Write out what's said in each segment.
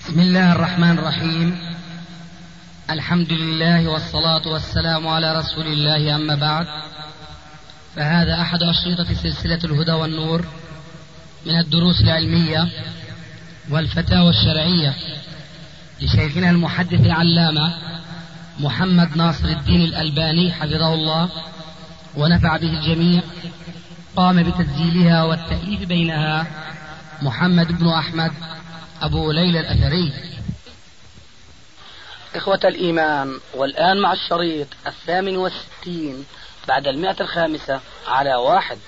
بسم الله الرحمن الرحيم. الحمد لله والصلاة والسلام على رسول الله، أما بعد، فهذا أحد أشرطة سلسلة الهدى والنور من الدروس العلمية والفتاوى الشرعية لشيخنا المحدث العلامة محمد ناصر الدين الألباني حفظه الله ونفع به الجميع. قام بتسجيلها والتأليف بينها محمد بن أحمد أبو ليلى الأثري. إخوة الإيمان، والآن مع الشريط 68 بعد 105 على 1.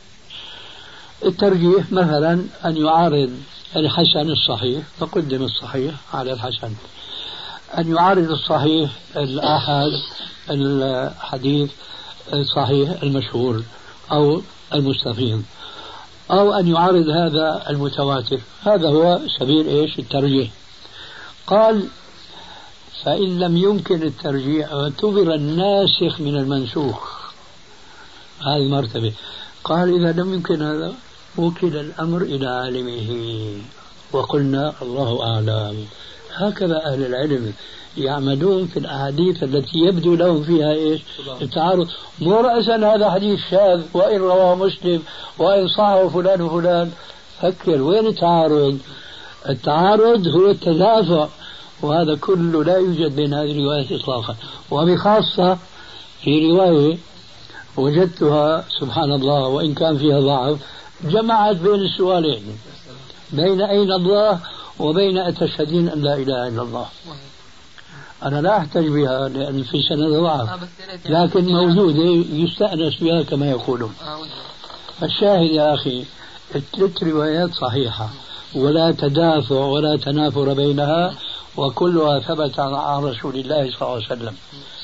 الترجيح مثلا أن يعارض الحسن الصحيح فقدم الصحيح على الحسن، أن يعارض الصحيح الآحاد الحديث الصحيح المشهور أو المستفيض، أو أن يعارض هذا المتواتر. هذا هو سبيل الترجيح. قال: فإن لم يمكن الترجيح اعتبر الناسخ من المنسوخ، هذه مرتبة. قال: إذا لم يمكن هذا وكل الأمر إلى عالمه وقلنا الله أعلم. هكذا أهل العلم يعملون في الأحاديث التي يبدو لهم فيها التعارض. مو رأسا هذا حديث شاذ وإن رواه مسلم وإن صحه فلان وفلان. فكر، وين التعارض؟ التعارض هو التدافع، وهذا كله لا يوجد بين هذه الروايات إطلاقا. وبخاصة في رواية وجدتها سبحان الله وإن كان فيها ضعف، جمعت بين السؤالين، بين أين الله وبين أتشهدين أن لا إله إلا الله. أنا لا أحتج بها لأن في سند ضعف، لكن موجودة يستأنس بها كما يقولون. الشاهد يا أخي، الثلاث روايات صحيحة ولا تدافع ولا تنافر بينها، وكلها ثبت عن رسول الله صلى الله عليه وسلم.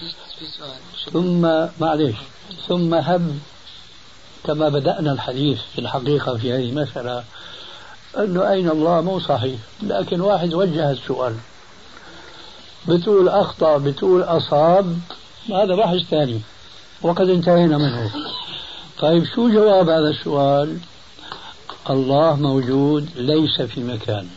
ثم هب كما بدأنا الحديث في الحقيقة في هذه المسألة أنه أين الله مو صحيح، لكن واحد وجه السؤال، بتقول أخطأ بتقول أصاب، هذا بحث ثاني وقد انتهينا منه. طيب شو جواب هذا السؤال؟ الله موجود ليس في مكان.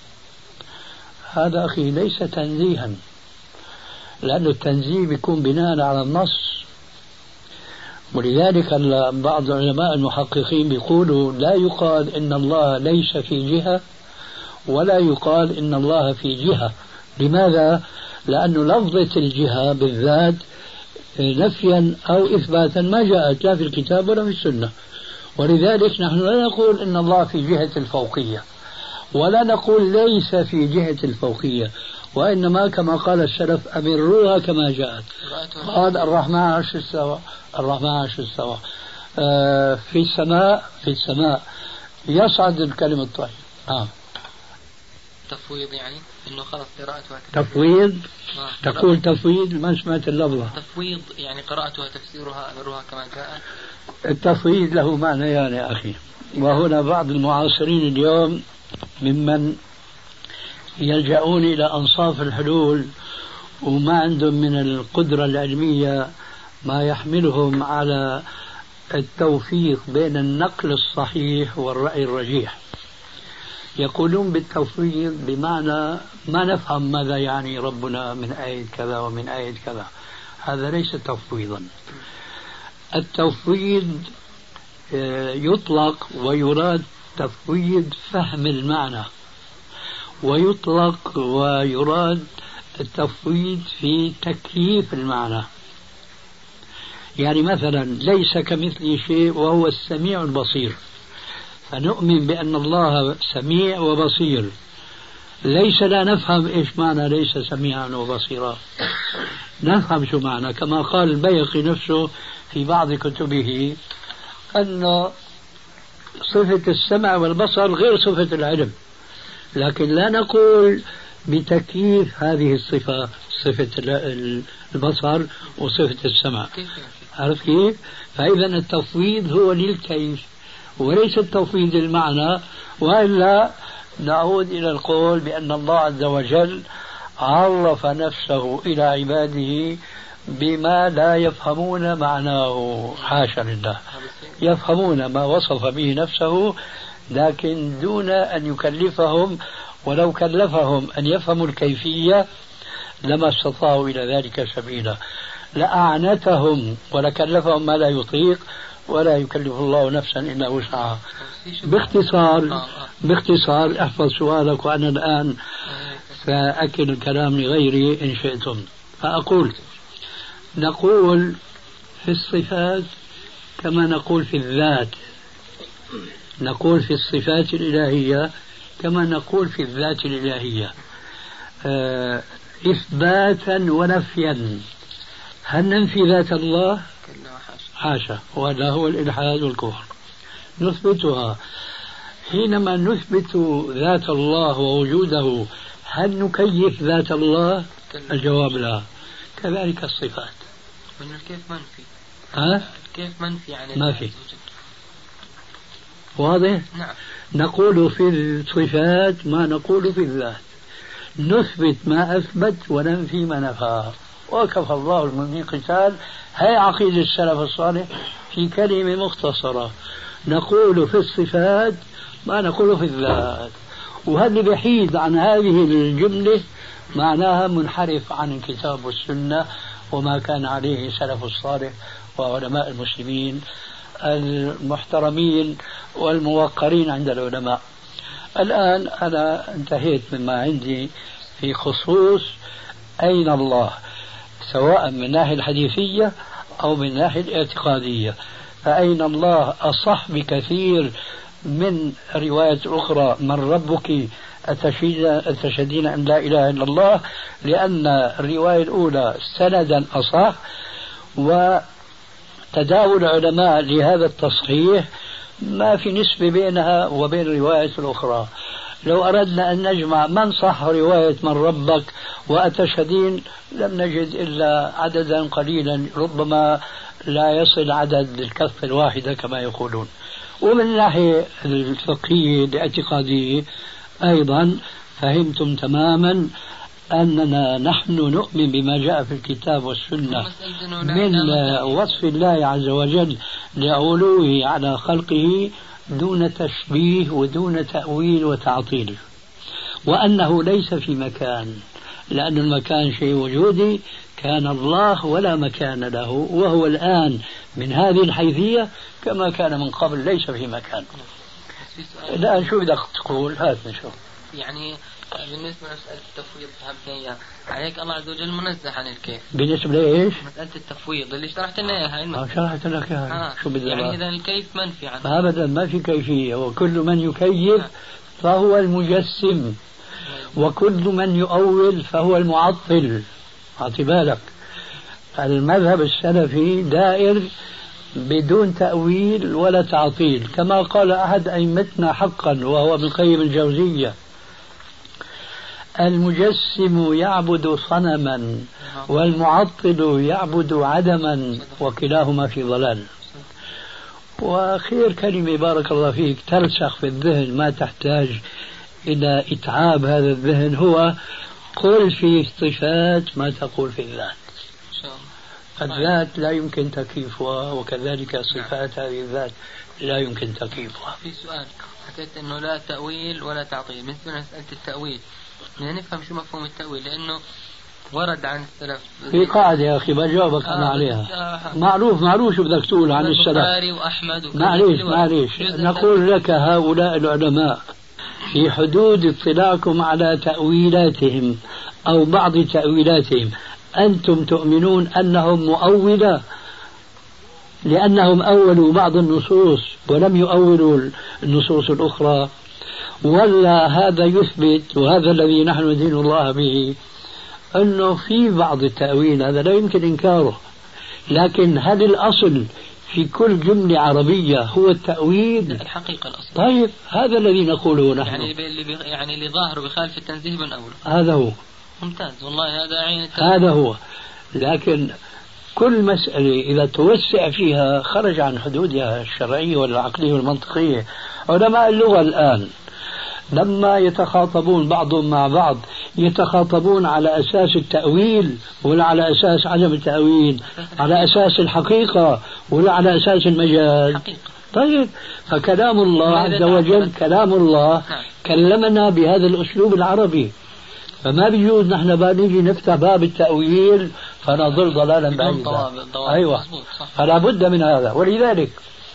هذا أخي ليس تنزيها، لأن التنزيه بيكون بناء على النص. ولذلك بعض علماء المحققين بيقولوا لا يقال إن الله ليس في جهة ولا يقال إن الله في جهة. لماذا؟ لأن لفظة الجهة بالذات نفيا أو إثباتا ما جاءت لا في الكتاب ولا في السنة. ولذلك نحن لا نقول إن الله في جهة الفوقية ولا نقول ليس في جهة الفوقية، وإنما كما قال السلف أمروها كما جاءت. قال الرحمن عرش استوى، الرحمن عرش استوى في السماء يصعد الكلم الطيب. تفويض، يعني انه خلص قراءتها تفويض. تقول تفويض، ما سمعت اللفظة. تفويض يعني قراءتها تفسيرها أمرها كما جاء. التفويض له معنى يا أخي. وهنا بعض المعاصرين اليوم ممن يلجؤون إلى أنصاف الحلول وما عندهم من القدرة العلمية ما يحملهم على التوفيق بين النقل الصحيح والرأي الرجيح. يقولون بالتفويض بمعنى ما نفهم ماذا يعني ربنا من آية كذا ومن آية كذا. هذا ليس تفويضا. التفويض يطلق ويراد تفويض فهم المعنى، ويطلق ويراد التفويض في تكييف المعنى. يعني مثلا ليس كمثله شيء وهو السميع البصير، فنؤمن بأن الله سميع وبصير. ليس لا نفهم إيش معنى ليس سميعا وبصيرا، نفهم شو معنى. كما قال البيهقي نفسه في بعض كتبه أن صفة السمع والبصر غير صفة العلم، لكن لا نقول بتكييف هذه الصفة، صفة البصر وصفة السمع. عرفت كيف؟ فإذا التفويض هو للكيف وليس التفويض المعنى. وإلا نعود إلى القول بأن الله عز وجل عرف نفسه إلى عباده بما لا يفهمون معناه. حاشا لله، يفهمون ما وصف به نفسه لكن دون أن يكلفهم ولو كلفهم أن يفهموا الكيفية لما استطاعوا إلى ذلك سبيلا، لأعنتهم ولكلفهم ما لا يطيق، ولا يكلف الله نفسا إلا وسعها. باختصار احفظ سؤالك، وأنا الآن سأكل الكلام لغيري إن شئتم. فأقول نقول في الصفات كما نقول في الذات، نقول في الصفات الإلهية كما نقول في الذات الإلهية، إثباتا ونفيا. هل ننفي ذات الله؟ حاشا، ولا هو الإلحاد والكفر. نثبتها. حينما نثبت ذات الله ووجوده هل نكيف ذات الله؟ الجواب لا. كذلك الصفات. من الكيف منفي. كيف منفي يعني ما في. واضح؟ نعم. نقول في الصفات ما نقول في الذات، نثبت ما أثبت وننفي ما نفى، وكفى الله المؤمنين قتال. هي عقيدة السلف الصالح في كلمة مختصرة. نقول في الصفات ما نقول في الذات، وهذا بحيد عن هذه الجملة معناها منحرف عن الكتاب والسنة وما كان عليه سلف الصالح وعلماء المسلمين المحترمين والموقرين عند العلماء. الآن أنا انتهيت مما عندي في خصوص أين الله، سواء من الناحية الحديثية أو من الناحية الاعتقادية. فأين الله أصح بكثير من رواية أخرى من ربك أتشهدين أن لا إله إلا الله، لأن الرواية الأولى سندا أصح، وتداول العلماء لهذا التصحيح ما في نسبة بينها وبين الرواية الأخرى. لو أردنا أن نجمع من صح رواية من ربك وأتشهدين لم نجد إلا عددا قليلا، ربما لا يصل عدد الكف الواحدة كما يقولون. ومن الناحية الفقهية الاعتقادية أيضا فهمتم تماما أننا نحن نؤمن بما جاء في الكتاب والسنة من وصف الله عز وجل لعلوه على خلقه دون تشبيه ودون تأويل وتعطيل، وأنه ليس في مكان، لأن المكان شيء وجودي، كان الله ولا مكان له، وهو الآن من هذه الحيثية كما كان من قبل ليس في مكان. الآن شو بدك تقول؟ هات نشوف. يعني بالنسبة لمسألة التفويض فهمتني عليك الله عز وجل منزه عن الكيف. بالنسبة لإيش؟ مسألة التفويض اللي شرحت لنا إياها. شرحت لك إياها. شو بدك؟ يعني إذا الكيف منفي عنه. أبدا ما في كيفية، وكل من يكيف فهو المجسم، وكل من يؤول فهو المعطل. أعطي بالك، المذهب السلفي دائر بدون تأويل ولا تعطيل، كما قال أحد أئمتنا حقا وهو ابن القيم الجوزية: المجسم يعبد صنما والمعطل يعبد عدما وكلاهما في ضلال. وخير كلمة بارك الله فيك ترسخ في الذهن ما تحتاج إلى إتعاب هذا الذهن هو: قل في الصفات ما تقول في الذات. الذات لا يمكن تكييفها، وكذلك صفات هذه الذات لا يمكن تكييفها. في سؤال حكيت أنه لا تأويل ولا تعطيل. من مسألة التأويل يعني نفهم شو مفهوم التأويل، لأنه ورد عن السلف في قاعدة يا أخي بجاوبك أنا عليها. معروف شو بدك تقول عن السلف. معليش نقول لك هؤلاء العلماء في حدود اطلاعكم على تأويلاتهم أو بعض تأويلاتهم أنتم تؤمنون أنهم مؤولة لأنهم أولوا بعض النصوص ولم يؤولوا النصوص الأخرى، ولا هذا يثبت وهذا الذي نحن ندين الله به أنه في بعض التأويل هذا لا يمكن إنكاره، لكن هل الأصل في كل جملة عربية هو التأويل؟ الحقيقة الأصل. طيب هذا الذي نقوله نحن، يعني اللي ظاهره بخالف التنزيه من أوله. هذا هو ممتاز والله، هذا عين التنزيه. هذا هو، لكن كل مسألة إذا توسع فيها خرج عن حدودها الشرعية والعقلية والمنطقية. علماء اللغة الآن لما يتخاطبون بعضهم مع بعض يتخاطبون على أساس التأويل ولا على أساس عدم التأويل، على أساس الحقيقة ولا على أساس المجاز؟ طيب فكلام الله عز وجل كلام الله كلمنا بهذا الأسلوب العربي، فما بيجوز نحن بقى نيجي نفتح باب التأويل فنضل ضلالا بعيدا. أيوة، فلا بد من هذا. ولذلك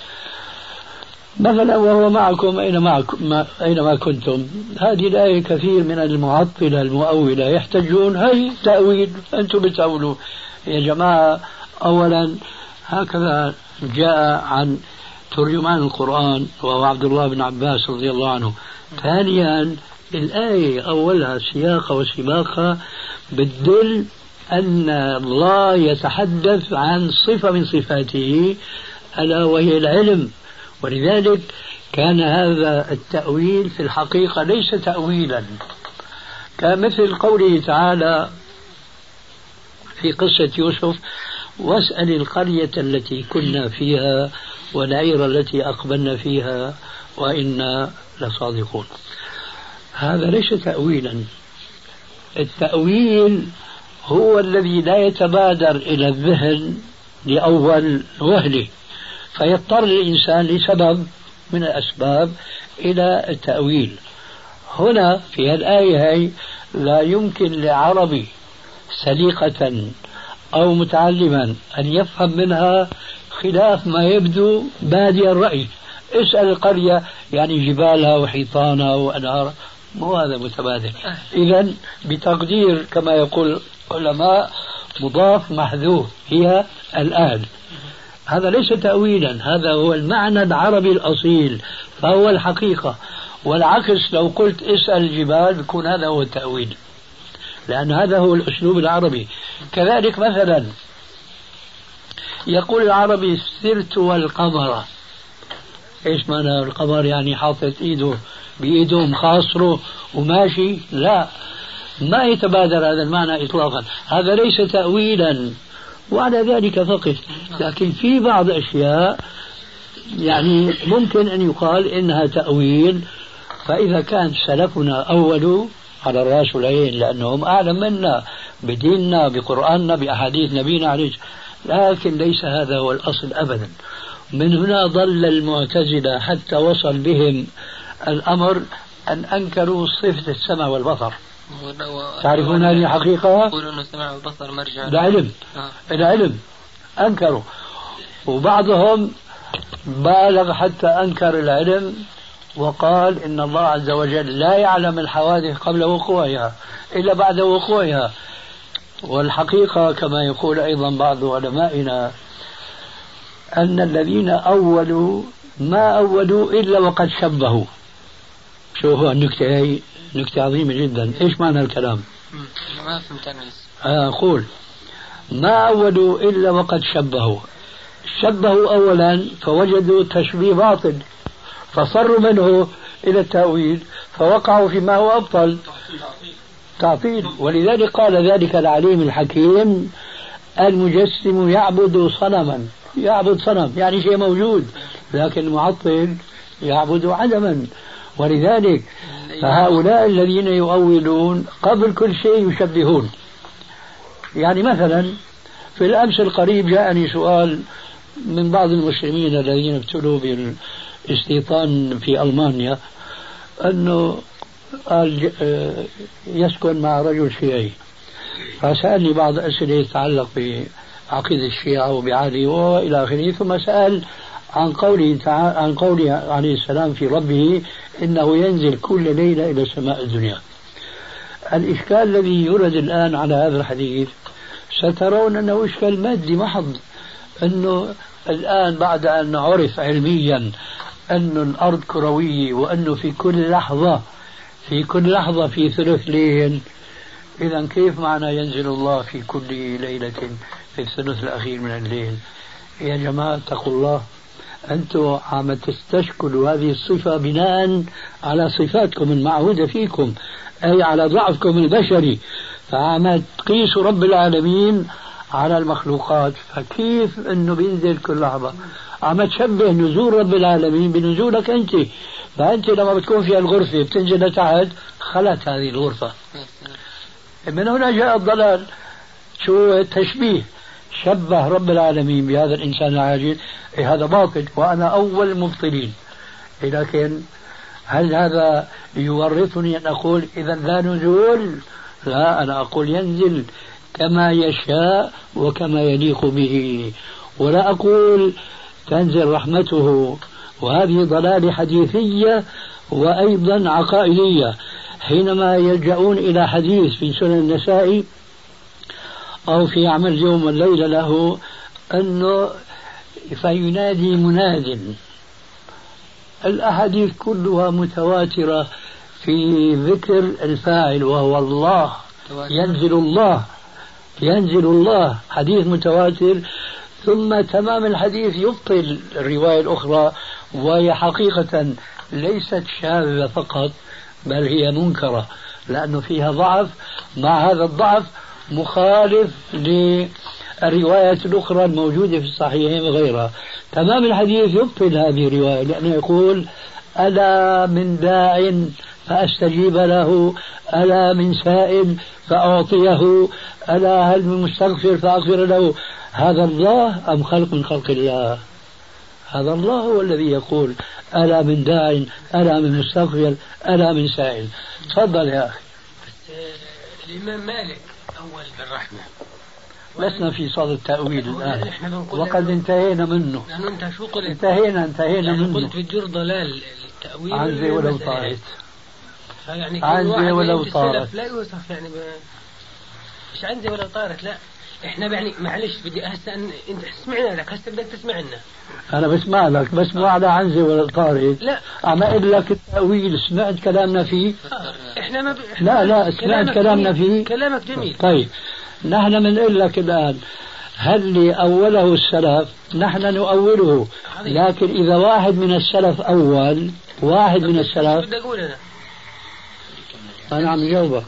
مثلا وهو معكم أينما كنتم، هذه الآية كثير من المعطلة المؤولة يحتجون هي تأويل، أنتم بتأولوا يا جماعة. أولا هكذا جاء عن ترجمان القرآن وهو عبد الله بن عباس رضي الله عنه. ثانيا الآية أولها سياق وسباقها بتدل أن الله يتحدث عن صفة من صفاته ألا وهي العلم، ولذلك كان هذا التأويل في الحقيقة ليس تأويلا، كمثل قوله تعالى في قصة يوسف: واسأل القرية التي كنا فيها والعير التي أقبلنا فيها وإنا لصادقون. هذا ليس تأويلا. التأويل هو الذي لا يتبادر إلى الذهن لأول وهله، فيضطر الإنسان لسبب من الأسباب إلى التأويل. هنا في الآية هي لا يمكن لعربي سليقة أو متعلما أن يفهم منها خلاف ما يبدو بادي الرأي. اسأل القرية يعني جبالها وحيطانها وأنهارها، مو هذا متبادل. إذن بتقدير كما يقول العلماء مضاف محذوف هي الآن، هذا ليس تأويلا، هذا هو المعنى العربي الأصيل، فهو الحقيقة. والعكس لو قلت اسأل الجبال يكون هذا هو التأويل، لأن هذا هو الأسلوب العربي. كذلك مثلا يقول العربي: سرت والقمر. ايش معنى القمر؟ يعني حاطط ايده بايده مخاصره وماشي؟ لا، ما يتبادر هذا المعنى اطلاقا، هذا ليس تأويلا. وعلى ذلك فقط. لكن في بعض أشياء يعني ممكن أن يقال إنها تأويل، فإذا كان سلفنا أولوا على الرأس والعين لأنهم أعلم منا بديننا بقرآننا بأحاديث نبينا عليه، لكن ليس هذا هو الأصل أبدا. من هنا ضل المعتزلة حتى وصل بهم الأمر أن أنكروا صفة السمع والبصر. تعرفون هذه الحقيقة؟ يقولون السمع والبصر مرجع العلم أنكروا، وبعضهم بالغ حتى أنكر العلم وقال إن الله عز وجل لا يعلم الحوادث قبل وقوعها إلا بعد وقوعها. والحقيقة كما يقول أيضا بعض علمائنا أن الذين أولوا ما أولوا إلا وقد شبهوا. شوفوا النكتة هي نكتة عظيمة جدا. إيش معنى الكلام؟ ما فهمت أنا. أقول ما أولوا إلا وقد شبهوا. شبهوا أولا فوجدوا تشبيه باطل فصروا منه إلى التأويل فوقعوا فيما هو أبطل، تعطيل. ولذلك قال ذلك العليم الحكيم: المجسم يعبد صنما. يعبد صنم يعني شيء موجود، لكن المعطل يعبد عدما. ولذلك فهؤلاء الذين يؤولون قبل كل شيء يشبهون. يعني مثلا في الأمس القريب جاءني سؤال من بعض المسلمين الذين ابتلوا بالاستيطان في ألمانيا، أنه قال يسكن مع رجل شيعي، فسألني بعض أسئلة تتعلق بعقيدة الشيعة وبعلي وإلى آخره، ثم سأل عن قوله عليه السلام في ربه إنه ينزل كل ليلة إلى السماء الدنيا. الإشكال الذي يورد الآن على هذا الحديث سترون أنه إشكال مادي محض، أنه الآن بعد أن عرف علميا أن الأرض كروية وأنه في كل لحظة في ثلث ليل، إذا كيف معنى ينزل الله في كل ليلة في الثلث الأخير من الليل؟ يا جماعة اتقوا الله، أنتم عم تستشكلوا هذه الصفة بناء على صفاتكم المعهودة فيكم، أي على ضعفكم البشري، فعم تقيسوا رب العالمين على المخلوقات. فكيف أنه بينزل كل لحظة؟ عم تشبه نزول رب العالمين بنزولك أنت، فأنت لما بتكون في الغرفة بتنزل لتحت خلت هذه الغرفة. من هنا جاء الضلال. شو التشبيه؟ شبه رب العالمين بهذا الإنسان العاجز هذا باطل وأنا أول المبطلين. لكن هل هذا يورثني أن أقول إذا لا نزول؟ لا، أنا أقول ينزل كما يشاء وكما يليق به، ولا أقول تنزل رحمته. وهذه ضلالة حديثية وأيضا عقائدية. حينما يلجؤون إلى حديث في سنن النسائي أو في عمل يوم والليلة له أنه فينادي مناد، الأحاديث كلها متواترة في ذكر الفاعل وهو الله. ينزل الله حديث متواتر، ثم تمام الحديث يبطل الرواية الأخرى، وهي حقيقة ليست شاذة فقط بل هي منكرة لأنه فيها ضعف، مع هذا الضعف مخالف للرواية الأخرى الموجودة في الصحيحين وغيرها. تمام الحديث يبطل هذه الرواية لأنه يقول ألا من داع فأستجيب له، ألا من سائل فأعطيه، ألا هل من مستغفر فأغفر له. هذا الله أم خلق من خلق الله؟ هذا الله هو الذي يقول ألا من داع، ألا من مستغفر، ألا من سائل. تفضل يا أخي. الإمام مالك أول بالرحمة. لسنا في صدد التأويل الآن وقد انتهينا منه. لأنه أنت شو قلت؟ انتهينا منه. قلت بالجر ضلال التأويل عنزي ولو طارت. يعني عنزي ولو طارت لا يوصف يعني مش عنزي ولو طارت. لا احنا يعني معلش بدي هسه انت سمعنا لك، هسه بدك تسمع لنا. انا بسمع لك بس مو على عنزي ولا طارت. لا عم اقول لك التأويل سمعت كلامنا فيه. احنا ما لا سمعت كلامنا فيه. كلامك جميل. طيب نحن بنقول لك الآن هل أوله السلف نحن نؤوله، لكن إذا واحد من السلف أول واحد من السلف بدي أقول أنا عم جاوبك.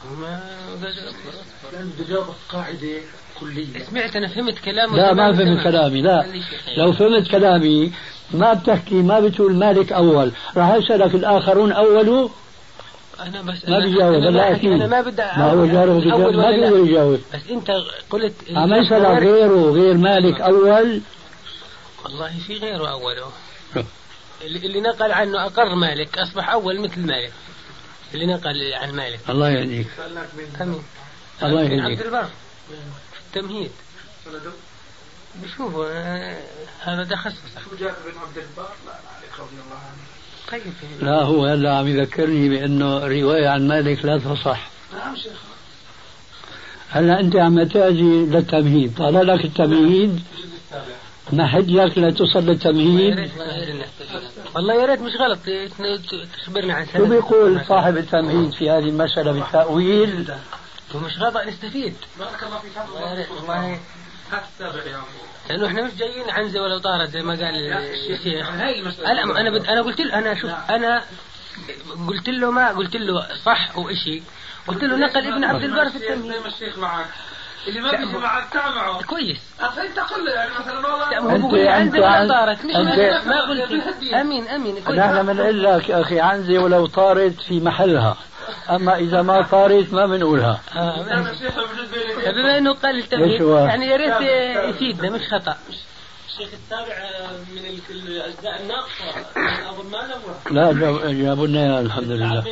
بدي جاوبك قاعدة كلية. سمعت أنا فهمت كلامه. لا ما فهمت كلامي. لا لو فهمت كلامي ما بتحكي ما بتقول مالك أول، راح أسألك الآخرون أولوا. أنا بس ما بيجاوب. لا أكيد أنا ما بدي ما هو جاوب ما بيقدر يجاوب. بس أنت قلت عم يسأل غيره غير مالك أول. والله في غيره أوله. اللي نقل عنه أقر مالك أصبح أول مثل مالك اللي نقل عن مالك. الله يهديك. أمين. الله يهديك. عبد البر التمهيد بشوفوا هذا ده خصص. شو جاء بن عبد البر؟ لا عليك رضي الله عنه. طيب لا هو هلا عم يذكرني بأنه الرواية عن مالك لا تصح. نعم شيخ. هلا أنت عم تأتي للتمهيد، طال لك التمهيد مهد لك لا تصل للتمهيد. والله يا ريت مش غلط تخبرنا عن شو بيقول صاحب التمهيد في هذه المسألة بالتأويل؟ ومش غلط نستفيد. بارك الله فيك. والله السابع يا لأنه إحنا مش جايين عنزة ولا طارت زي ما قال الشيخ. أنا قلت له أنا قلت له ما قلت له صح وإشي، قلت له نقل ابن عبد البر في التمهيد. زي ما الشيخ معك اللي ما بيجي معك تعال معه كويس. أنت قل له يعني مثلا والله هو بقول عنزة ولا طارت مش ما قلت. أمين نحن بنقول لك أخي عنزة ولو طارت في محلها، أما إذا ما طارت ما بنقولها. بما أنه قال التمهيد يعني يا ريت يفيدنا مش خطأ. الشيخ السابع من الأجزاء الناقصة أظن ما نبغى. لا جابوا لنا الحمد لله.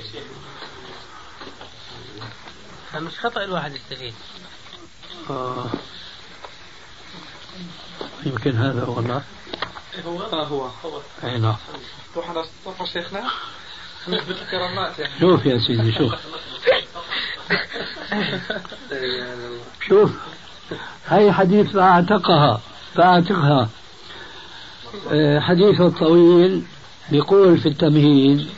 مش خطأ الواحد يستفيد. يمكن هذا هو الله. هو أي نعم. طرح شيخنا نثبت الكرامات يعني. شوف يا سيدي شوف هاي حديث فأعتقها حديث الطويل بيقول في التمهيد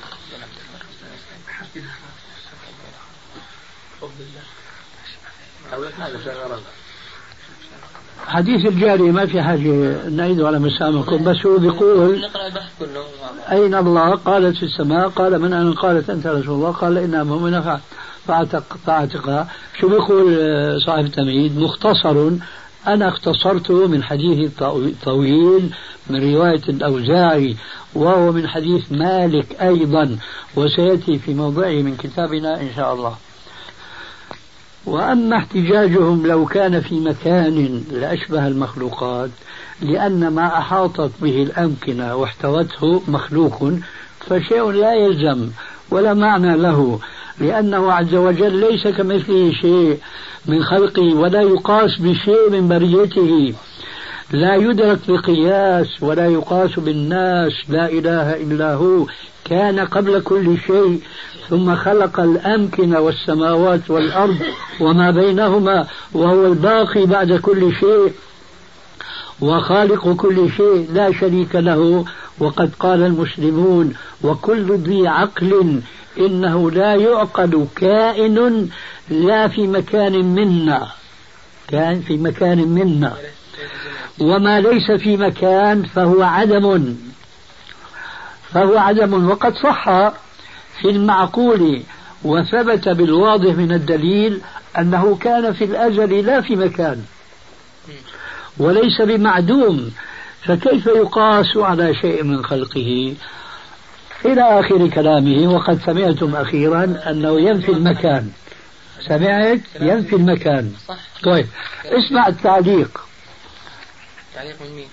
حديث الجاري ما في حاجة نعيده على مسامعكم، بس هو بيقول أين الله؟ قالت في السماء. قال من أنا؟ قالت أنت رسول الله. قال إنها مؤمنة فاعتقها. شو بيقول صاحب التمهيد؟ مختصر أنا اختصرته من حديث طويل من رواية الأوزاعي وهو من حديث مالك أيضا، وسيأتي في موضعه من كتابنا إن شاء الله. وأما احتجاجهم لو كان في مكان لأشبه المخلوقات لأن ما أحاطت به الأمكنة واحتوته مخلوق فشيء لا يلزم ولا معنى له، لأنه عز وجل ليس كمثله شيء من خلقه ولا يقاس بشيء من بريته، لا يدرك بقياس ولا يقاس بالناس. لا إله إلا هو كان قبل كل شيء ثم خلق الأمكنة والسماوات والأرض وما بينهما وهو الباقي بعد كل شيء وخالق كل شيء لا شريك له. وقد قال المسلمون وكل ذي عقل إنه لا يعقل كائن لا في مكان منا، كان في مكان منا، وما ليس في مكان فهو عدم، فهو عدم. وقد صح في المعقول وثبت بالواضح من الدليل أنه كان في الأزل لا في مكان وليس بمعدوم، فكيف يقاس على شيء من خلقه إلى آخر كلامه. وقد سمعتم أخيرا أنه ينفي المكان، سمعت ينفي المكان. طيب اسمع التعليق. تعليق من مين؟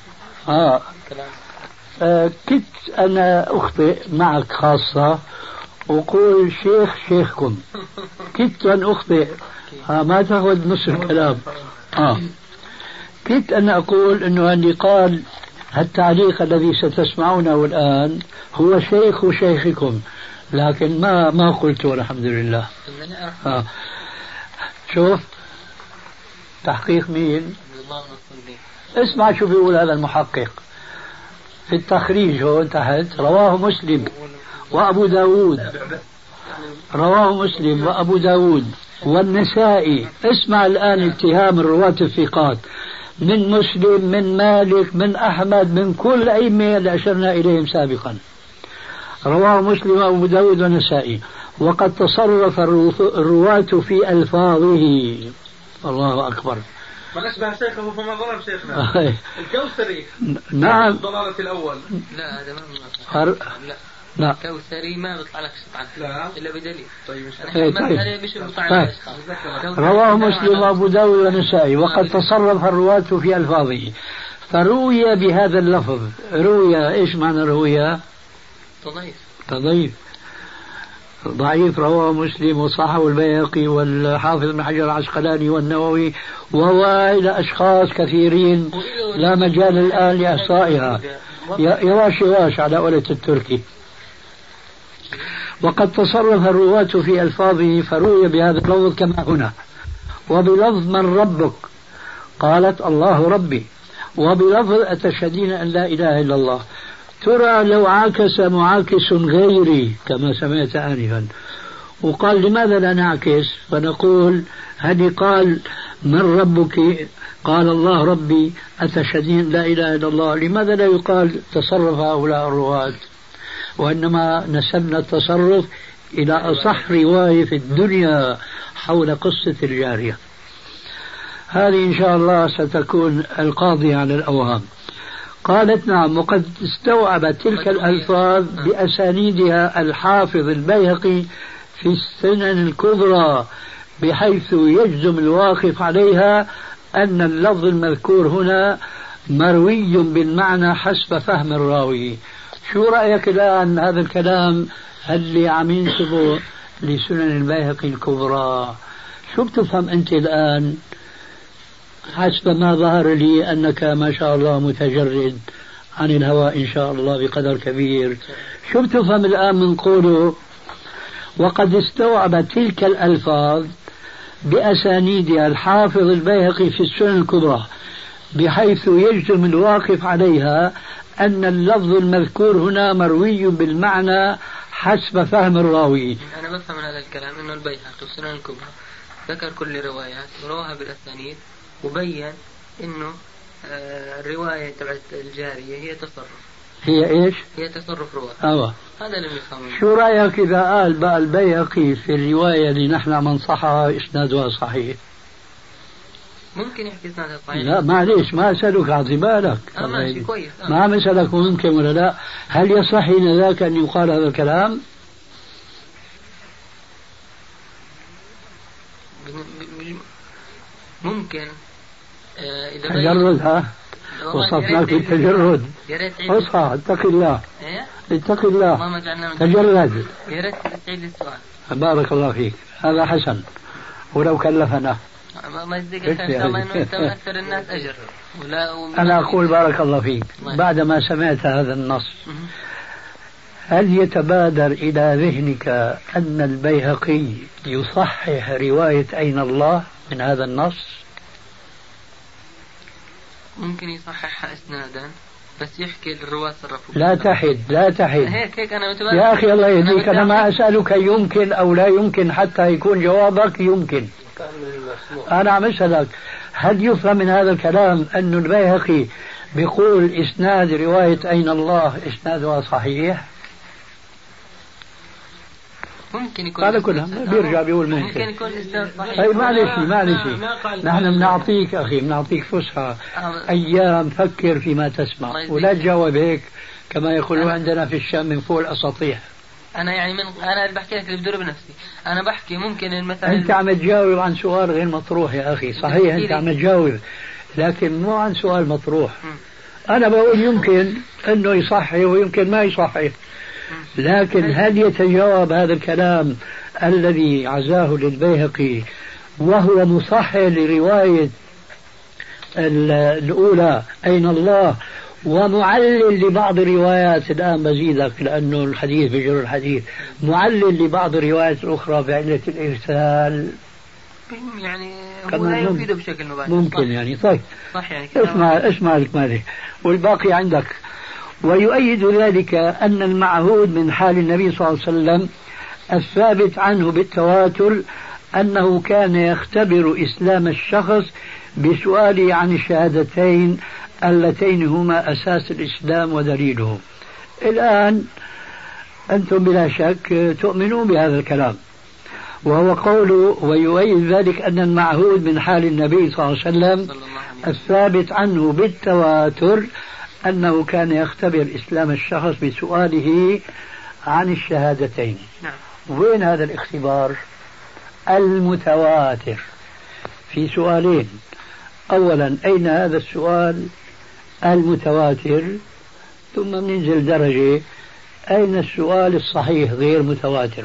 كنت أنا أخطئ معك خاصة وقول شيخكم، كنت أن أخطئ ما تأخذ نص الكلام. كنت أن أقول أنه اللي قال التعليق الذي ستسمعونه الآن هو شيخ شيخكم، لكن ما قلته الحمد لله. شوف تحقيق مين؟ اسمع شو بيقول هذا المحقق في التخريج هون تحت: رواه مسلم وأبو داود، رواه مسلم وأبو داود والنسائي. اسمع الآن اتهام الرواة الثقات من مسلم من مالك من أحمد من كل الأئمة اللي أشرنا إليهم سابقا. رواه مسلم وأبو داود والنسائي. وقد تصرف الرواة في ألفاظه. الله أكبر. من أشبه شيخه فما ظلم شيخنا. الكوثري نعم الضلالة الأول. لا هذا ما لا كوثري ما بيطلع لك عنه إلا بدليل. طيب. رواه مسلم وأبو داود والنسائي. وقد تصرف الرواة في ألفاظه فروي بهذا اللفظ. روي إيش معنى روي؟ تضعيف ضعيف. رواه مسلم وصححه البيهقي والحافظ بن حجر العسقلاني والنووي وإلى أشخاص كثيرين لا مجال الآن لإحصائها، يواش على قولة التركي. وقد تصرف الرواة في ألفاظه فروي بهذا اللفظ كما هنا: وبلفظ من ربك؟ قالت الله ربي. وبلفظ أتشهدين أن لا إله إلا الله؟ ترى لو عاكس معاكس غيري كما سمعت آنفا. وقال لماذا لا نعكس فنقول هذه قال من ربك؟ قال الله ربي. أتشهدين لا إله إلا الله؟ لماذا لا يقال تصرف هؤلاء الرواة؟ وإنما نسبنا التصرف إلى أصح رواية في الدنيا حول قصة الجارية. هذه إن شاء الله ستكون القاضية على الأوهام. قالت نعم. وقد استوعب تلك الألفاظ بأسانيدها الحافظ البيهقي في السنن الكبرى بحيث يجزم الواقف عليها أن اللفظ المذكور هنا مروي بالمعنى حسب فهم الراوي. شو رأيك الآن هذا الكلام اللي عم ينسبه لسنن البيهقي الكبرى؟ شو بتفهم أنت الآن حسب ما ظهر لي أنك ما شاء الله متجرد عن الهوى إن شاء الله بقدر كبير؟ شو بتفهم الآن من قوله وقد استوعب تلك الألفاظ بأسانيدها الحافظ البيهقي في السنن الكبرى بحيث يجزم الواقف عليها أن اللفظ المذكور هنا مروي بالمعنى حسب فهم الراوي؟ أنا بفهم هذا الكلام أنه البيهقي في السنن الكبرى ذكر كل الروايات ورواها بالأسانيد وبين أنه الرواية تبعت الجارية هي تصرف. هي إيش؟ هي تصرف رواة. هذا اللي بنفهمه. شو رأيك إذا قال بقى البيهقي في الرواية اللي نحن منصحها إسنادها صحيح؟ ممكن يحكي إسنادها صحيح. لا معليش ما أسألك أعطي بالك. ماشي كويس. ما عم أسألك ممكن ولا لا. هل يصح حين ذاك أن يقال هذا الكلام؟ ممكن إذا تجرد. ها وصفناك بالتجرد. اصحى اتق الله. اتق الله تجرد. يا ريت تعيد السؤال. بارك الله فيك. هذا حسن ولو كلفنا. ما يصدق إن شاء الله إنه أنت من أكثر الناس أجر. أنا أقول بارك الله فيك بعدما سمعت هذا النص هل يتبادر إلى ذهنك أن البيهقي يصحح رواية أين الله من هذا النص؟ ممكن يصححها إسنادا بس يحكي الرواة صرفوا. لا تحد لا تحد. هيك أنا يا أخي الله يهديك أنا ما أسألك يمكن أو لا يمكن حتى يكون جوابك يمكن. أنا عم أسألك هل يفهم من هذا الكلام أن البيهقي بيقول إسناد رواية أين الله إسنادها صحيح؟ ممكن يكون هذا كله بيرجع بيقول ممكن يكون إسناد صحيح. أي معلش نحن بنعطيك أخي بنعطيك فسحة أيام فكر فيما تسمع ولا تجاوب هيك كما يقولون عندنا في الشام من فوق الأساطيح. أنا يعني أنا بحكي لك اللي بدور بنفسي. أنا بحكي ممكن مثلا أنت عم تجاوب عن سؤال غير مطروح يا أخي. صحيح أنت عم تجاوب لكن مو عن سؤال مطروح. أنا بقول يمكن أنه يصحح ويمكن ما يصحح لكن هل يتجاوب هذا الكلام الذي عزاه للبيهقي وهو مصحح لرواية الأولى أين الله ومعلل لبعض الروايات الآن بزيدك لأنه الحديث بجر الحديث معلل لبعض الروايات الأخرى بعلة الإرسال يعني هو لا يفيده بشكل مباشر ممكن صح. يعني طيب صح يعني اسمع الكمالي والباقي عندك. ويؤيد ذلك أن المعهود من حال النبي صلى الله عليه وسلم الثابت عنه بالتواتر أنه كان يختبر إسلام الشخص بسؤاله عن الشهادتين اللتين هما أساس الإسلام ودليله. الآن أنتم بلا شك تؤمنون بهذا الكلام وهو قوله ويؤيد ذلك أن المعهود من حال النبي صلى الله عليه وسلم الثابت عنه بالتواتر أنه كان يختبر إسلام الشخص بسؤاله عن الشهادتين. نعم. وين هذا الاختبار المتواتر في سؤالين؟ أولا أين هذا السؤال المتواتر ثم ننزل درجة أين السؤال الصحيح غير متواتر؟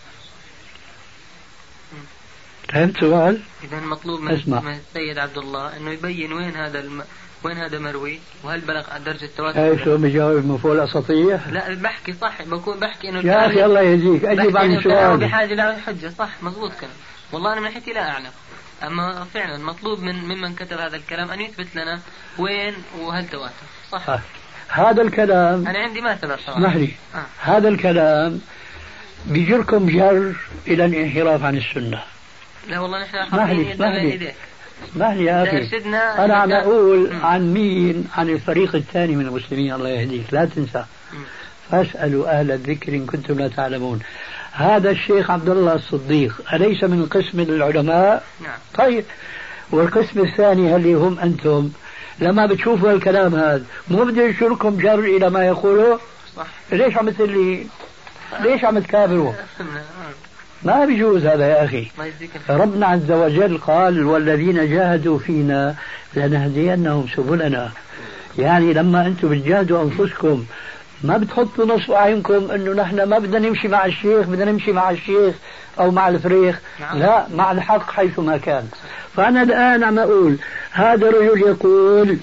فهمت سؤال؟ إذا مطلوب من السيد عبد الله أنه يبين وين هذا مروي وهل بلغ درجة التواتر؟ ايش شو بجاوب من فوق الاساطيح؟ لا بحكي صح بحكي انه يا اخي الله يهديك اجيب عن السؤال بحاجة لحجة صح مضبوط كلام والله انا من ناحيتي لا اعلم اما فعلا مطلوب ممن كتب هذا الكلام ان يثبت لنا وين وهل تواتر صح. هذا الكلام انا عندي مثل اسمح لي هذا الكلام بيجركم جر الى الانحراف عن السنة. لا والله نحن حاطين يدنا ايديك. اسمح لي يا أخي أنا عم أقول عن مين؟ عن الفريق الثاني من المسلمين الله يهديك لا تنسى فاسألوا أهل الذكر إن كنتم لا تعلمون. هذا الشيخ عبد الله الصديق أليس من قسم العلماء؟ نعم. طيب والقسم الثاني اللي هم أنتم لما بتشوفوا الكلام هذا مو بده يشركم جر إلى ما يقوله صح. ليش عم تقولي ليش عم تكابروا؟ ما بيجوز هذا يا أخي. ربنا عز وجل قال والذين جاهدوا فينا لنهدينهم سبلنا. يعني لما أنتم بتجاهدوا أنفسكم ما بتحطوا نصب أعينكم أنه نحن ما بدنا نمشي مع الشيخ بدنا نمشي مع الشيخ أو مع الفريخ. لا مع الحق حيثما كان. فأنا الآن عم أقول هذا الرجل يقول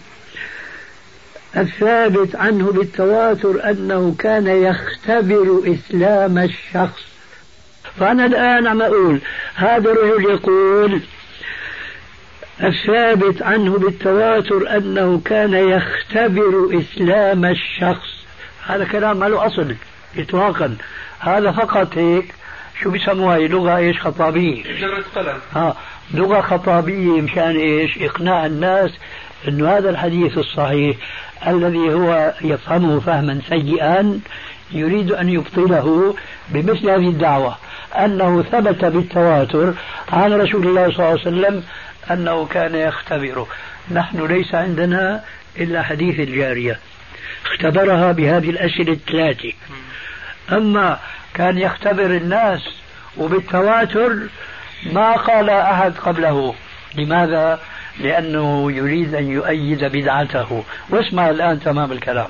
الثابت عنه بالتواتر أنه كان يختبر إسلام الشخص. فأنا الآن عم أقول هذا الرجل يقول الثابت عنه بالتواتر أنه كان يختبر إسلام الشخص. هذا كلام ما له أصل إطلاقا. هذا فقط هيك شو بيسموها لغة إيش خطابية جرة قلم. لغة خطابية مشان إيش إقناع الناس أنه هذا الحديث الصحيح الذي هو يفهمه فهما سيئا يريد أن يبطله بمثل هذه الدعوة أنه ثبت بالتواتر عن رسول الله صلى الله عليه وسلم أنه كان يختبره. نحن ليس عندنا إلا حديث الجارية اختبرها بهذه الأسئلة الثلاثة. أما كان يختبر الناس وبالتواتر ما قال أحد قبله. لماذا؟ لأنه يريد أن يؤيد بدعته. واسمع الآن تمام الكلام.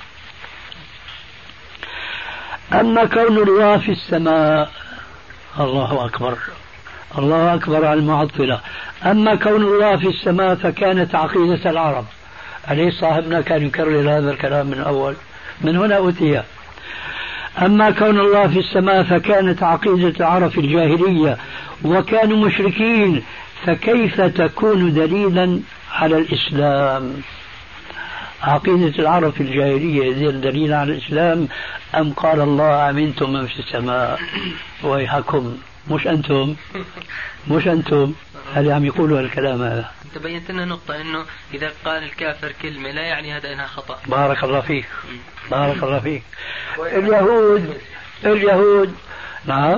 أما كون الله في السماء، الله أكبر، الله أكبر على المعطلة. أما كون الله في السماء فكانت عقيدة العرب. أليس صاحبنا كان يكرر هذا الكلام من أول؟ من هنا أتي. أما كون الله في السماء فكانت عقيدة العرب في الجاهلية وكانوا مشركين، فكيف تكون دليلا على الإسلام؟ عقيدة العرب في الجاهلية دليل على الإسلام أم قال الله أمنتم من في السماء؟ ويحكم مش أنتم اللي عم يقولوا الكلام هذا. أنت بينت لنا نقطة إنه إذا قال الكافر كلمة لا يعني هذا إنها خطأ. بارك الله فيك، بارك الله فيك. اليهود نعم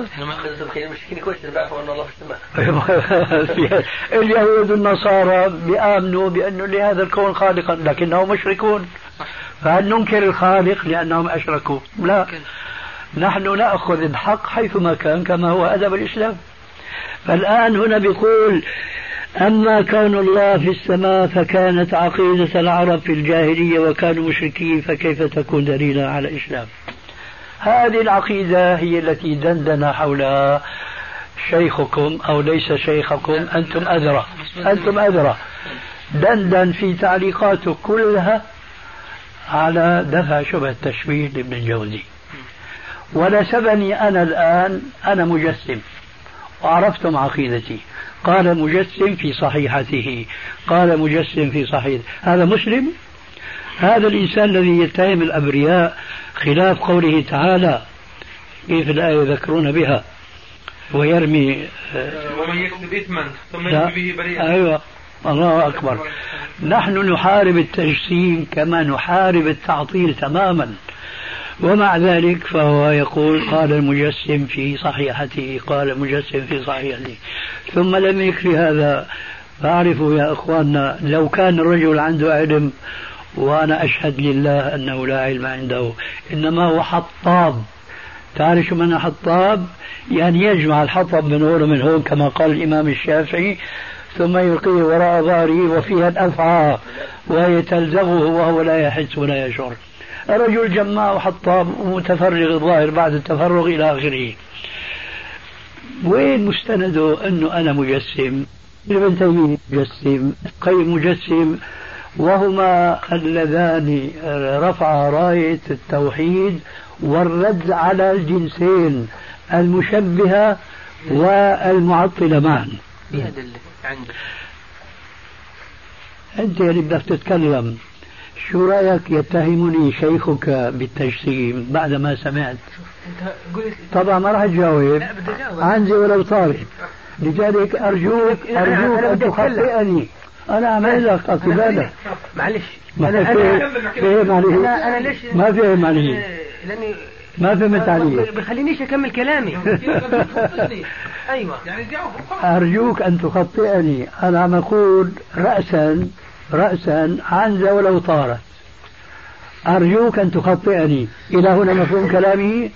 اليهود النصارى بيآمنوا بأنه لهذا الكون خالقا لكنهم مشركون. فهل ننكر الخالق لأنهم أشركوا؟ لا، نحن نأخذ الحق حيثما كان كما هو أدب الإسلام. فالآن هنا بيقول أما كون الله في السماء فكانت عقيدة العرب في الجاهلية وكانوا مشركين، فكيف تكون دليلا على الإسلام؟ هذه العقيدة هي التي دندن حولها شيخكم أو ليس شيخكم، أنتم أدرى دندن في تعليقاته كلها على دفع شبه التشبيه لابن الجوزي. ونسبني أنا الآن أنا مجسم وعرفتم عقيدتي. قال مجسم في صحيحته، قال مجسم في صحيح. هذا مسلم؟ هذا الإنسان الذي يتهم الأبرياء خلاف قوله تعالى كيف الآية يذكرون بها ويرمي ومن يكسب إثما ثم يرمي به بريئا. أيوة، الله أكبر. نحن نحارب التجسيم كما نحارب التعطيل تماما، ومع ذلك فهو يقول قال المجسم في صحيحته، قال المجسم في صحيحته. ثم لم يكفي هذا، فاعرفوا يا أخواننا لو كان الرجل عنده علم، وأنا أشهد لله أنه لا علم عنده، إنما هو حطاب. تعرف شو معنى حطاب؟ يعني يجمع الحطب من هون ومن هون كما قال الإمام الشافعي، ثم يلقيه وراء ظهره وفيها الأفعى وهي تلزغه وهو لا يحس ولا يشعر. الرجل جماع وحطاب ومتفرغ الظاهر بعد التفرغ إلى آخره. وين مستنده أنه أنا مجسم؟ ابن تيمية مجسم، قيم مجسم، وهما اللذان رفع راية التوحيد والرد على الجنسين المشبهة والمعطلة معا. أنت اللي بدك تتكلم، شو رأيك يتهمني شيخك بالتجسيم بعد ما سمعت؟ طبعا ما راح تجاوب، عندي ولو طالب. لذلك أرجوك أن تخطئني. أنا أعمل لك أقبالك. معلش أنا ليش ما فهم عليه، لأني ما فهمت عليه، بخلينيش أكمل كلامي. أيوة أرجوك أن تخطئني. أنا عم أقول رأسا عنزة ولو طارت. أرجوك أن تخطئني. إلى هنا مفهوم كلامي؟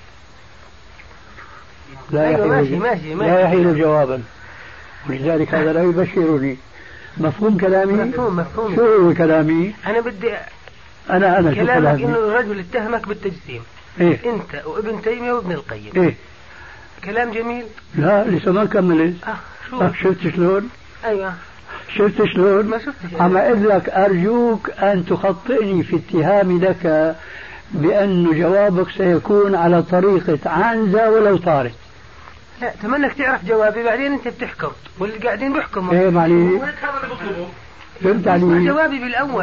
لا يحيل جوابا، ولذلك هذا لا يبشرني. مفهوم كلامي؟ مفهوم. شو هو كلامي؟ أنا بدي أنا شو كلامك؟ إنه الرجل اتهمك بالتجسيم. إيه؟ أنت وابن تيمية وابن القيم. إيه؟ كلام جميل. لا لسه ما كملت. شفت شلون؟ أيوة شفت شلون؟ ما شفتش. عم أقول لك أرجوك أن تخطئني في اتهامي لك بأن جوابك سيكون على طريقة عنزة ولو طارت. لا تمنك تعرف جوابي بعدين أنت بتحكم واللي قاعدين بيحكموا. إيه معلي؟ فهمت علي؟ جوابي بالأول.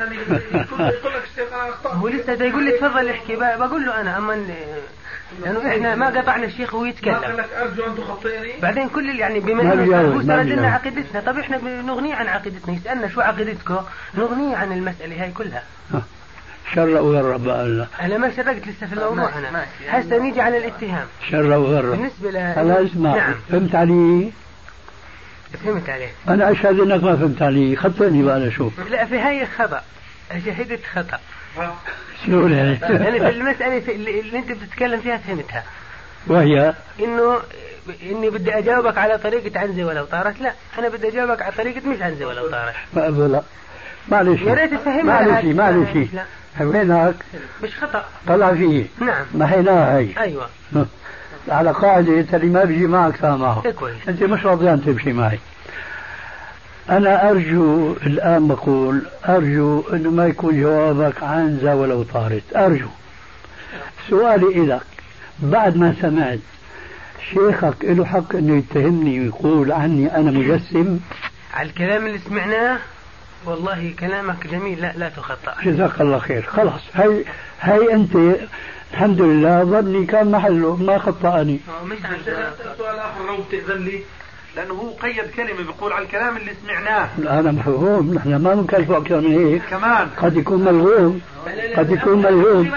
هو لسه يقول لي تفضل احكي، بقول له أنا أما لأنه إحنا ما قطعنا الشيخ وهو يتكلم. أرجو أن تخطئني. بعدين كل يعني بما إنه سردنا عقيدتنا، طب إحنا نغني عن عقيدتنا، يسألنا شو عقيدتكم نغني عن المسألة هاي كلها. شر وغرب بقى الله. أنا ما شرقت لسه في الموضوع. أنا هسه نيجي على الاتهام. شر وغرب. بالنسبة هلا اسمع. نعم. فهمت علي؟ فهمت عليه. أنا أشهد إنك ما فهمت علي، خطئني بقى أنا شوف. لا في هاي خطأ، شهدت خطأ. شو يعني في المسألة اللي أنت بتتكلم فيها فهمتها. وهي إنه إني بدي أجاوبك على طريقة عنزة ولو طارت، لا أنا بدي أجاوبك على طريقة مش عنزة ولو طارت. لا معلش يا ريت تفهمني. معلش هناك مش خطأ طلع فيه. نعم محيناها هي. أيوة على قاعدة اللي ما بيجي معك فاهمه. كويس. أنت مش راضيان تمشي معي. أنا أرجو الآن بقول أرجو أنه ما يكون جوابك عنزة ولو طارت. أرجو. سؤالي لك بعد ما سمعت شيخك له حق أنه يتهمني ويقول عني أنا مجسم على الكلام اللي سمعناه؟ والله كلامك جميل، لا تخطأ. جزاك الله خير. خلاص هي أنت الحمد لله ظني كان محله ما خطأني. مش سؤال آخر لو بتأذن لي، لأنه هو قيد كلمة بيقول على الكلام اللي سمعناه. أنا مفهوم، نحن ما بنكلفه أكثر من هيك. كمان قد يكون ملغوم. قد يكون ملغوم.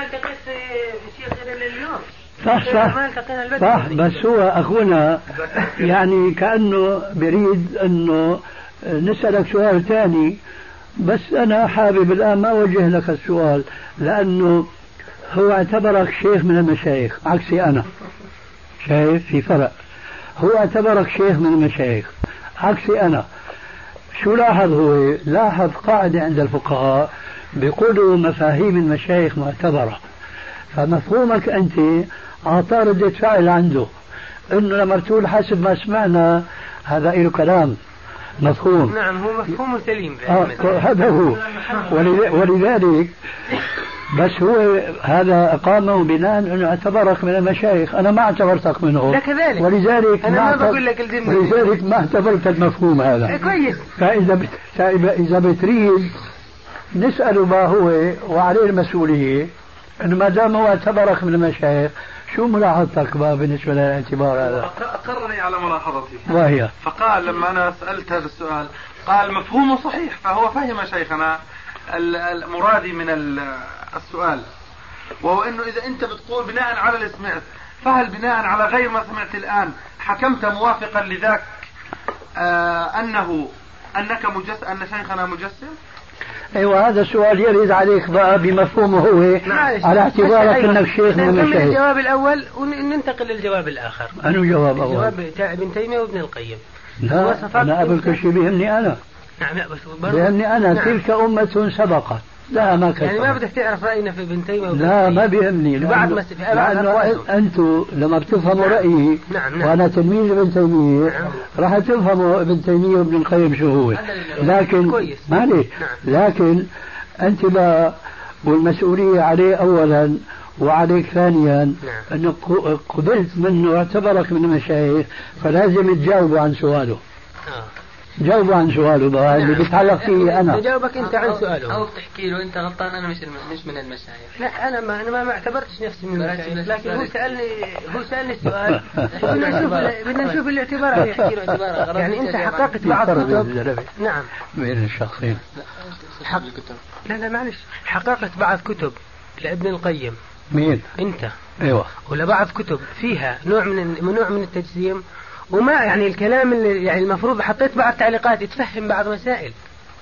صح بس هو أخونا يعني كأنه بريد أنه نسألك سؤال ثاني، بس أنا حابب الآن ما أوجه لك السؤال لأنه هو اعتبرك شيخ من المشايخ عكسي أنا. شايف في فرق. هو اعتبرك شيخ من المشايخ عكسي أنا. شو لاحظ؟ هو لاحظ قاعدة عند الفقهاء بيقولوا مفاهيم المشايخ معتبرة، فمفهومك أنت أعطى ردة فعل عنده إنه لما تقول حسب ما سمعنا هذا له كلام مفهوم. نعم هو مفهوم سليم. هذا هو. ولذلك بس هو هذا أقامه بناء أنه اعتبرك من المشايخ. أنا ما اعتبرتك منه كذلك. ولذلك أنا ما بقول لك ولذلك ما اعتبرت المفهوم هذا. كويس. فإذا بتريد نسأله ما هو وعليه المسؤولية أنه ما دام هو اعتبرك من المشايخ شو ملاحظتك بقى بالنسبة للاعتبار هذا؟ أقرني على ملاحظتي وهي فقال لما أنا سألت هذا السؤال قال مفهومه صحيح، فهو فهم شيخنا المرادي من السؤال، وهو أنه إذا أنت بتقول بناء على اللي سمعت، فهل بناء على غير ما سمعت الآن حكمت موافقا لذاك أنك مجسم، أن شيخنا مجسم؟ ايوه هذا السؤال يرد عليك بقى بمفهومه هو على اعتبارك انك شيخ من المشايخ. الجواب الاول وننتقل للجواب الاخر. انو جواب اول؟ الجواب بتاع ابن تيمية وابن القيم. لا انا قبل كل شيء بيهمني انا. نعم لا بس بيهمني انا. نعم. تلك امة سبقت. لا ما كنت يعني ما بدك تعرف راينا في ابن تيمية وابن لا ما بيهمني لانه انتم لما بتفهموا رايي. نعم. وانا تلميذ ابن تيمية. نعم. راح تفهموا ابن تيمية وابن القيم شو هو. لكن مالي. لكن انت لا، والمسؤولية عليه اولا وعليك ثانيا. نعم. انك قبلت منه واعتبرك من المشايخ فلازم تجاوبوا عن سؤاله. جاوبوا عن سؤاله بقى اللي بيتعلق فيه انا. جاوبك انت عن سؤاله او تحكي له انت غلطان انا مش من المشايخ. لا انا ما اعتبرتش نفسي من المشايخ، لكن هو سالني السؤال. بدنا نشوف الاعتبار يحكي له اعتبار. يعني انت حققت بعض كتب. نعم بين الشخصين. لا معلش حققت بعض كتب لابن القيم. مين؟ انت. ايوه. ولا بعض كتب فيها نوع من التجسيم، وما يعني الكلام اللي يعني المفروض حطيت بعض تعليقات تفهم بعض مسائل.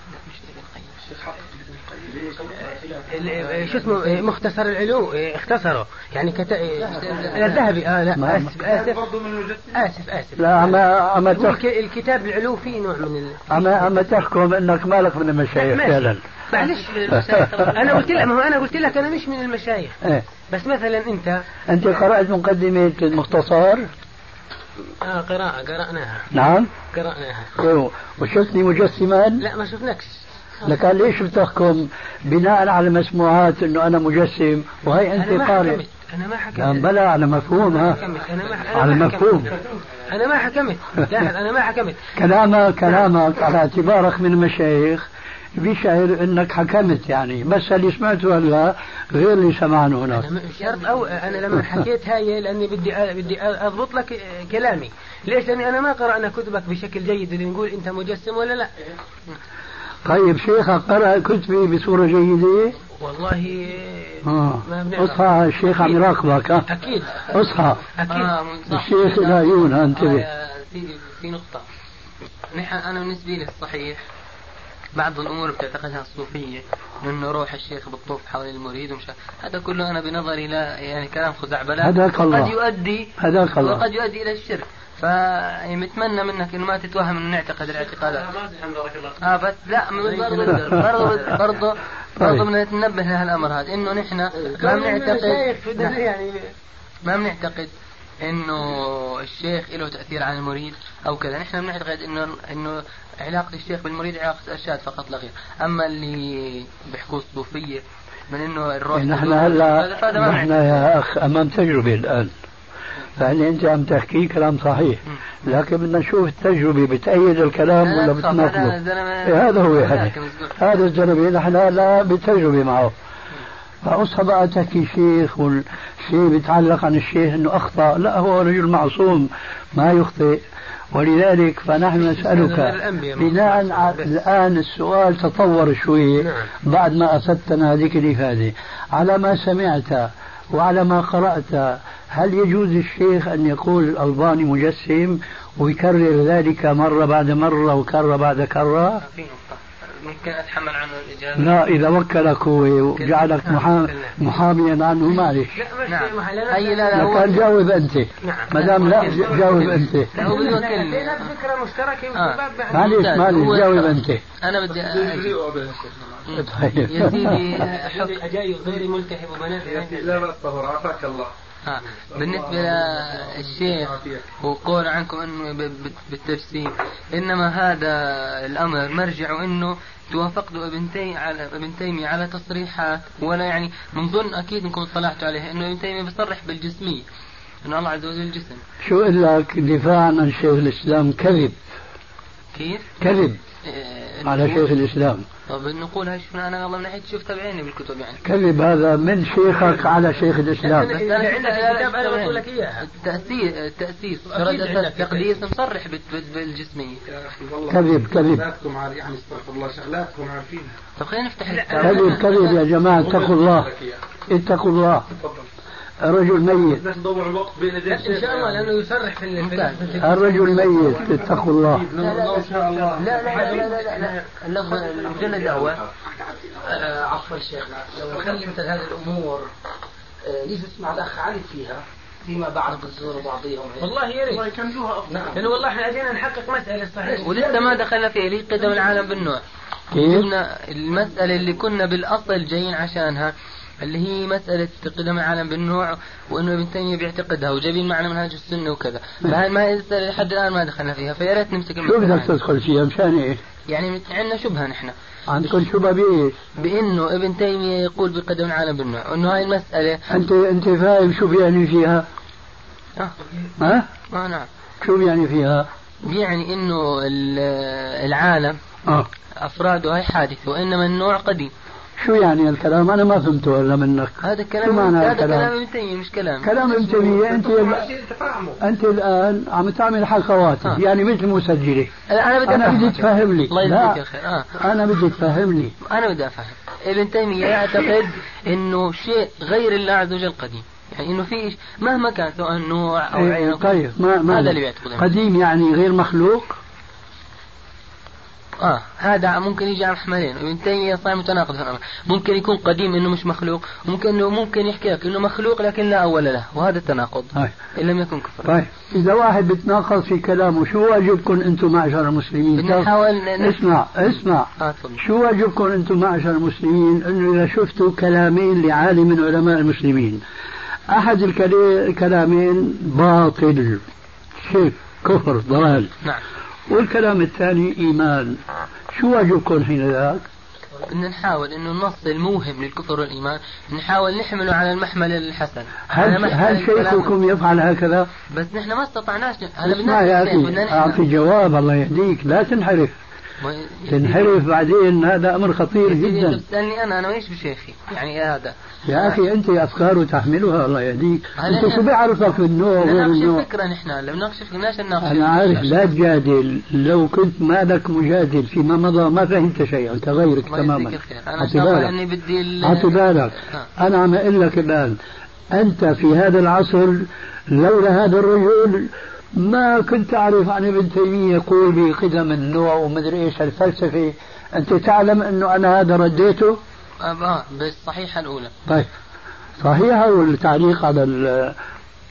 شو اسمه مختصر العلو اختصره يعني الذهبي. لا اسف لا اما الكتاب العلو فيه نوع من اما تحكم انك مالك من المشايخ فعلا. معلش انا قلت لك انا مش من المشايخ. بس مثلا انت قرأت مقدمة المختصر؟ قرأناها. نعم قرأناها. وشفتني مجسما؟ لا ما شفناكش. لكن ليش بتحكم بناء على مسموعات انه انا مجسم وهي انت قارئ؟ انا ما حكمت. بلا على مفهوم. على مفهوم. انا ما حكمت. لاحظ انا ما حكمت. كلامك على اعتبارك من المشايخ بيشعر انك حكمت يعني، بس اللي سمعته هلا غير اللي سمعناه هناك. شرط او انا لما حكيت هاي لاني بدي اضبط لك كلامي. ليش؟ لاني انا ما قرأنا كتبك بشكل جيد اللي نقول انت مجسم ولا لا. طيب شيخك قرأ كتبي بصورة جيدة؟ والله ما بنعرف. اصحى الشيخ عم يراقبك. اكيد اصحى اكيد. الشيخ العيون انتبه. في نقطة انا بالنسبة لي الصحيح بعض الأمور بتعتقدها الصوفية إنه روح الشيخ بالطوف حول المريد هذا كله أنا بنظري لا يعني كلام خزعبلات. هداك الله. وقد يؤدي إلى الشرك. فمتمنى منك انه ما تتوهم انه نعتقد الاعتقادات. بس لا برضه بدنا نتنبه لهالامر هذا، انه نحن ما بنعتقد انه الشيخ له تاثير على المريد او كذا. نحن بنعتقد انه علاقه الشيخ بالمريد علاقه ارشاد فقط لا غير. اما اللي بيحكوا الصوفيه من انه الروح نحن هلا نحن يا اخ امام تجربه الان، يعني انت عم تحكي كلام صحيح، لكن بدنا نشوف التجربه بتأيد الكلام ولا بتناقضه. هذا هو يعني هذا الزلمه نحن لا بتجربه معه، فأصحى بقى تحكي شيخ والشيء بيتعلق عن الشيخ انه اخطا، لا هو رجل معصوم ما يخطئ. ولذلك فنحن نسألك بناء على الآن السؤال تطور شوي بعد ما أفدتنا هذه الإفادة على ما سمعت وعلى ما قرأت. هل يجوز الشيخ أن يقول الألباني مجسم ويكرر ذلك مرة بعد مرة وكرة بعد كرة؟ ممكن أتحمل عنه الإجابة. لا إذا وكلك هو وجعلك محاميا عنه معلش. لا كان جاوب أنت. ما دام لا جاوب أنت. لا هو بده يوكلني. فكرة مشتركة. معلش جاوب أنت. أنا بدي يا سيدي أجاي غير ملتحب وبنات لا بأس طهور عافاك الله. بالنسبة للشيخ وقول عنكم أنه بالتفسير، إنما هذا الأمر مرجع أنه توافقوا ابن تيمية على تصريحات، ولا يعني من ظن أكيد أنكم اطلعتوا عليه أنه ابن تيمية بيصرح بالجسمية، أنه الله عز وجل جسم. شو قل لك دفاعا عن شيخ الإسلام كذب؟ كيف؟ كذب على شيخ الإسلام. طب نقول هاي شوفنا أنا والله من ناحية شوف تبعيني بالكتب يعني. كذب هذا من شيخك على شيخ الإسلام. بس أنا عندك كتاب أنا بقول لك إياها. التأسيس التقديس مصرح بالجسمية. كذب. يعني استغفر الله شغلاتكم عارفين. طب خلينا نفتح كذب يا جماعة اتقوا الله. اتقوا الله. الرجل ميت. إن شاء الله لأنه يصرح في الرجل ميت اتقوا الله. لا المجلد الأول. عفوا الشيخ لو خلي مثل هذه الأمور يجلس مع الأخ علي فيها فيما بعد بتزور بعضيهم. والله يا ريت. والله كنجوها أفضل. لأنه والله إحنا جينا نحقق مسألة صحيحة. ولسه ما دخلنا فيها ليه قدم العالم بالنوع. جبنا المسألة اللي كنا بالأصل جايين عشانها، اللي هي مسألة قدم العالم بالنوع، وإنه ابن تيمية بيعتقدها وجايبين معنا منهاج السنة وكذا. فهاي ما مسألة لحد الآن ما دخلنا فيها، فيا ريت نمسك. شو بدك تدخل فيها مشان إيه؟ يعني عندنا شبهة نحن. عندكم شبهة بإيش؟ بإنه ابن تيمية يقول بقدم العالم بالنوع، وإنه هاي المسألة. أنت فاهم شو بيعني فيها؟ نعم. شو بيعني فيها؟ يعني إنه العالم أفراده هاي حادثة، وإنما النوع قديم. شو يعني الكلام؟ أنا ما فهمته ولا منك. هذا كلام ابن تيمية مش كلام ابن تيمية. أنت الآن عم تعمل حلقوات يعني مثل مسجلة. أنا بدي تفهم لي. الله يجزيك يا خير. أنا بدي تفهم لي. أنا بدي أفهم. ابن تيمية يعتقد إنه شيء غير الله عز وجل قديم، يعني إنه في مهما كان سواء نوع أو عين. طيب ما هذا اللي بيعتقد قديم يعني غير مخلوق. هذا ممكن يجي على محملين. ابن تيمية صار متناقض في الأمر. ممكن يكون قديم إنه مش مخلوق، وممكن يحكي لك إنه مخلوق لكن لا أول له، وهذا التناقض إن لم يكن كفر. طيب إذا واحد بتناقض في كلامه شو واجبكم أنتم معشر المسلمين؟ نحاول اسمع شو واجبكم أنتم معشر المسلمين؟ إنه إذا شفتوا كلامين لعالم من علماء المسلمين، أحد الكلامين باطل شرك كفر ضلال، نعم، والكلام الثاني إيمان، شو واجبكم حين ذاك؟ إن نحاول إنه النص الموهم للكفر والإيمان نحاول نحمله على المحمل الحسن. هل شيخكم يفعل هكذا؟ بس نحن ما استطعناش. اسمع يا أخي أعطي جواب الله يهديك، لا تنحرف. تنحرف بعدين هذا أمر خطير جدا. تسألني أنا وإيش بشيخي يعني هذا يا أخي أنت أفكار تحملها الله يهديك. أنت شو بيعرفك النوع غير النوع؟ فكرة نحن اللي بنناقش أنا عارف لا تجادل. لو كنت مالك مجادل فيما مضى ما فهمت شيئا كغيرك تماما. أعطي بالك أنا عم أقول لك الآن أنت في هذا العصر لولا هذا الرجل ما كنت أعرف عن ابن تيمية يقول بقدم النوع ومدري إيش الفلسفة. أنت تعلم أنه أنا هذا رديته بالصحيحة الأولى. طيب صحيحة والتعليق على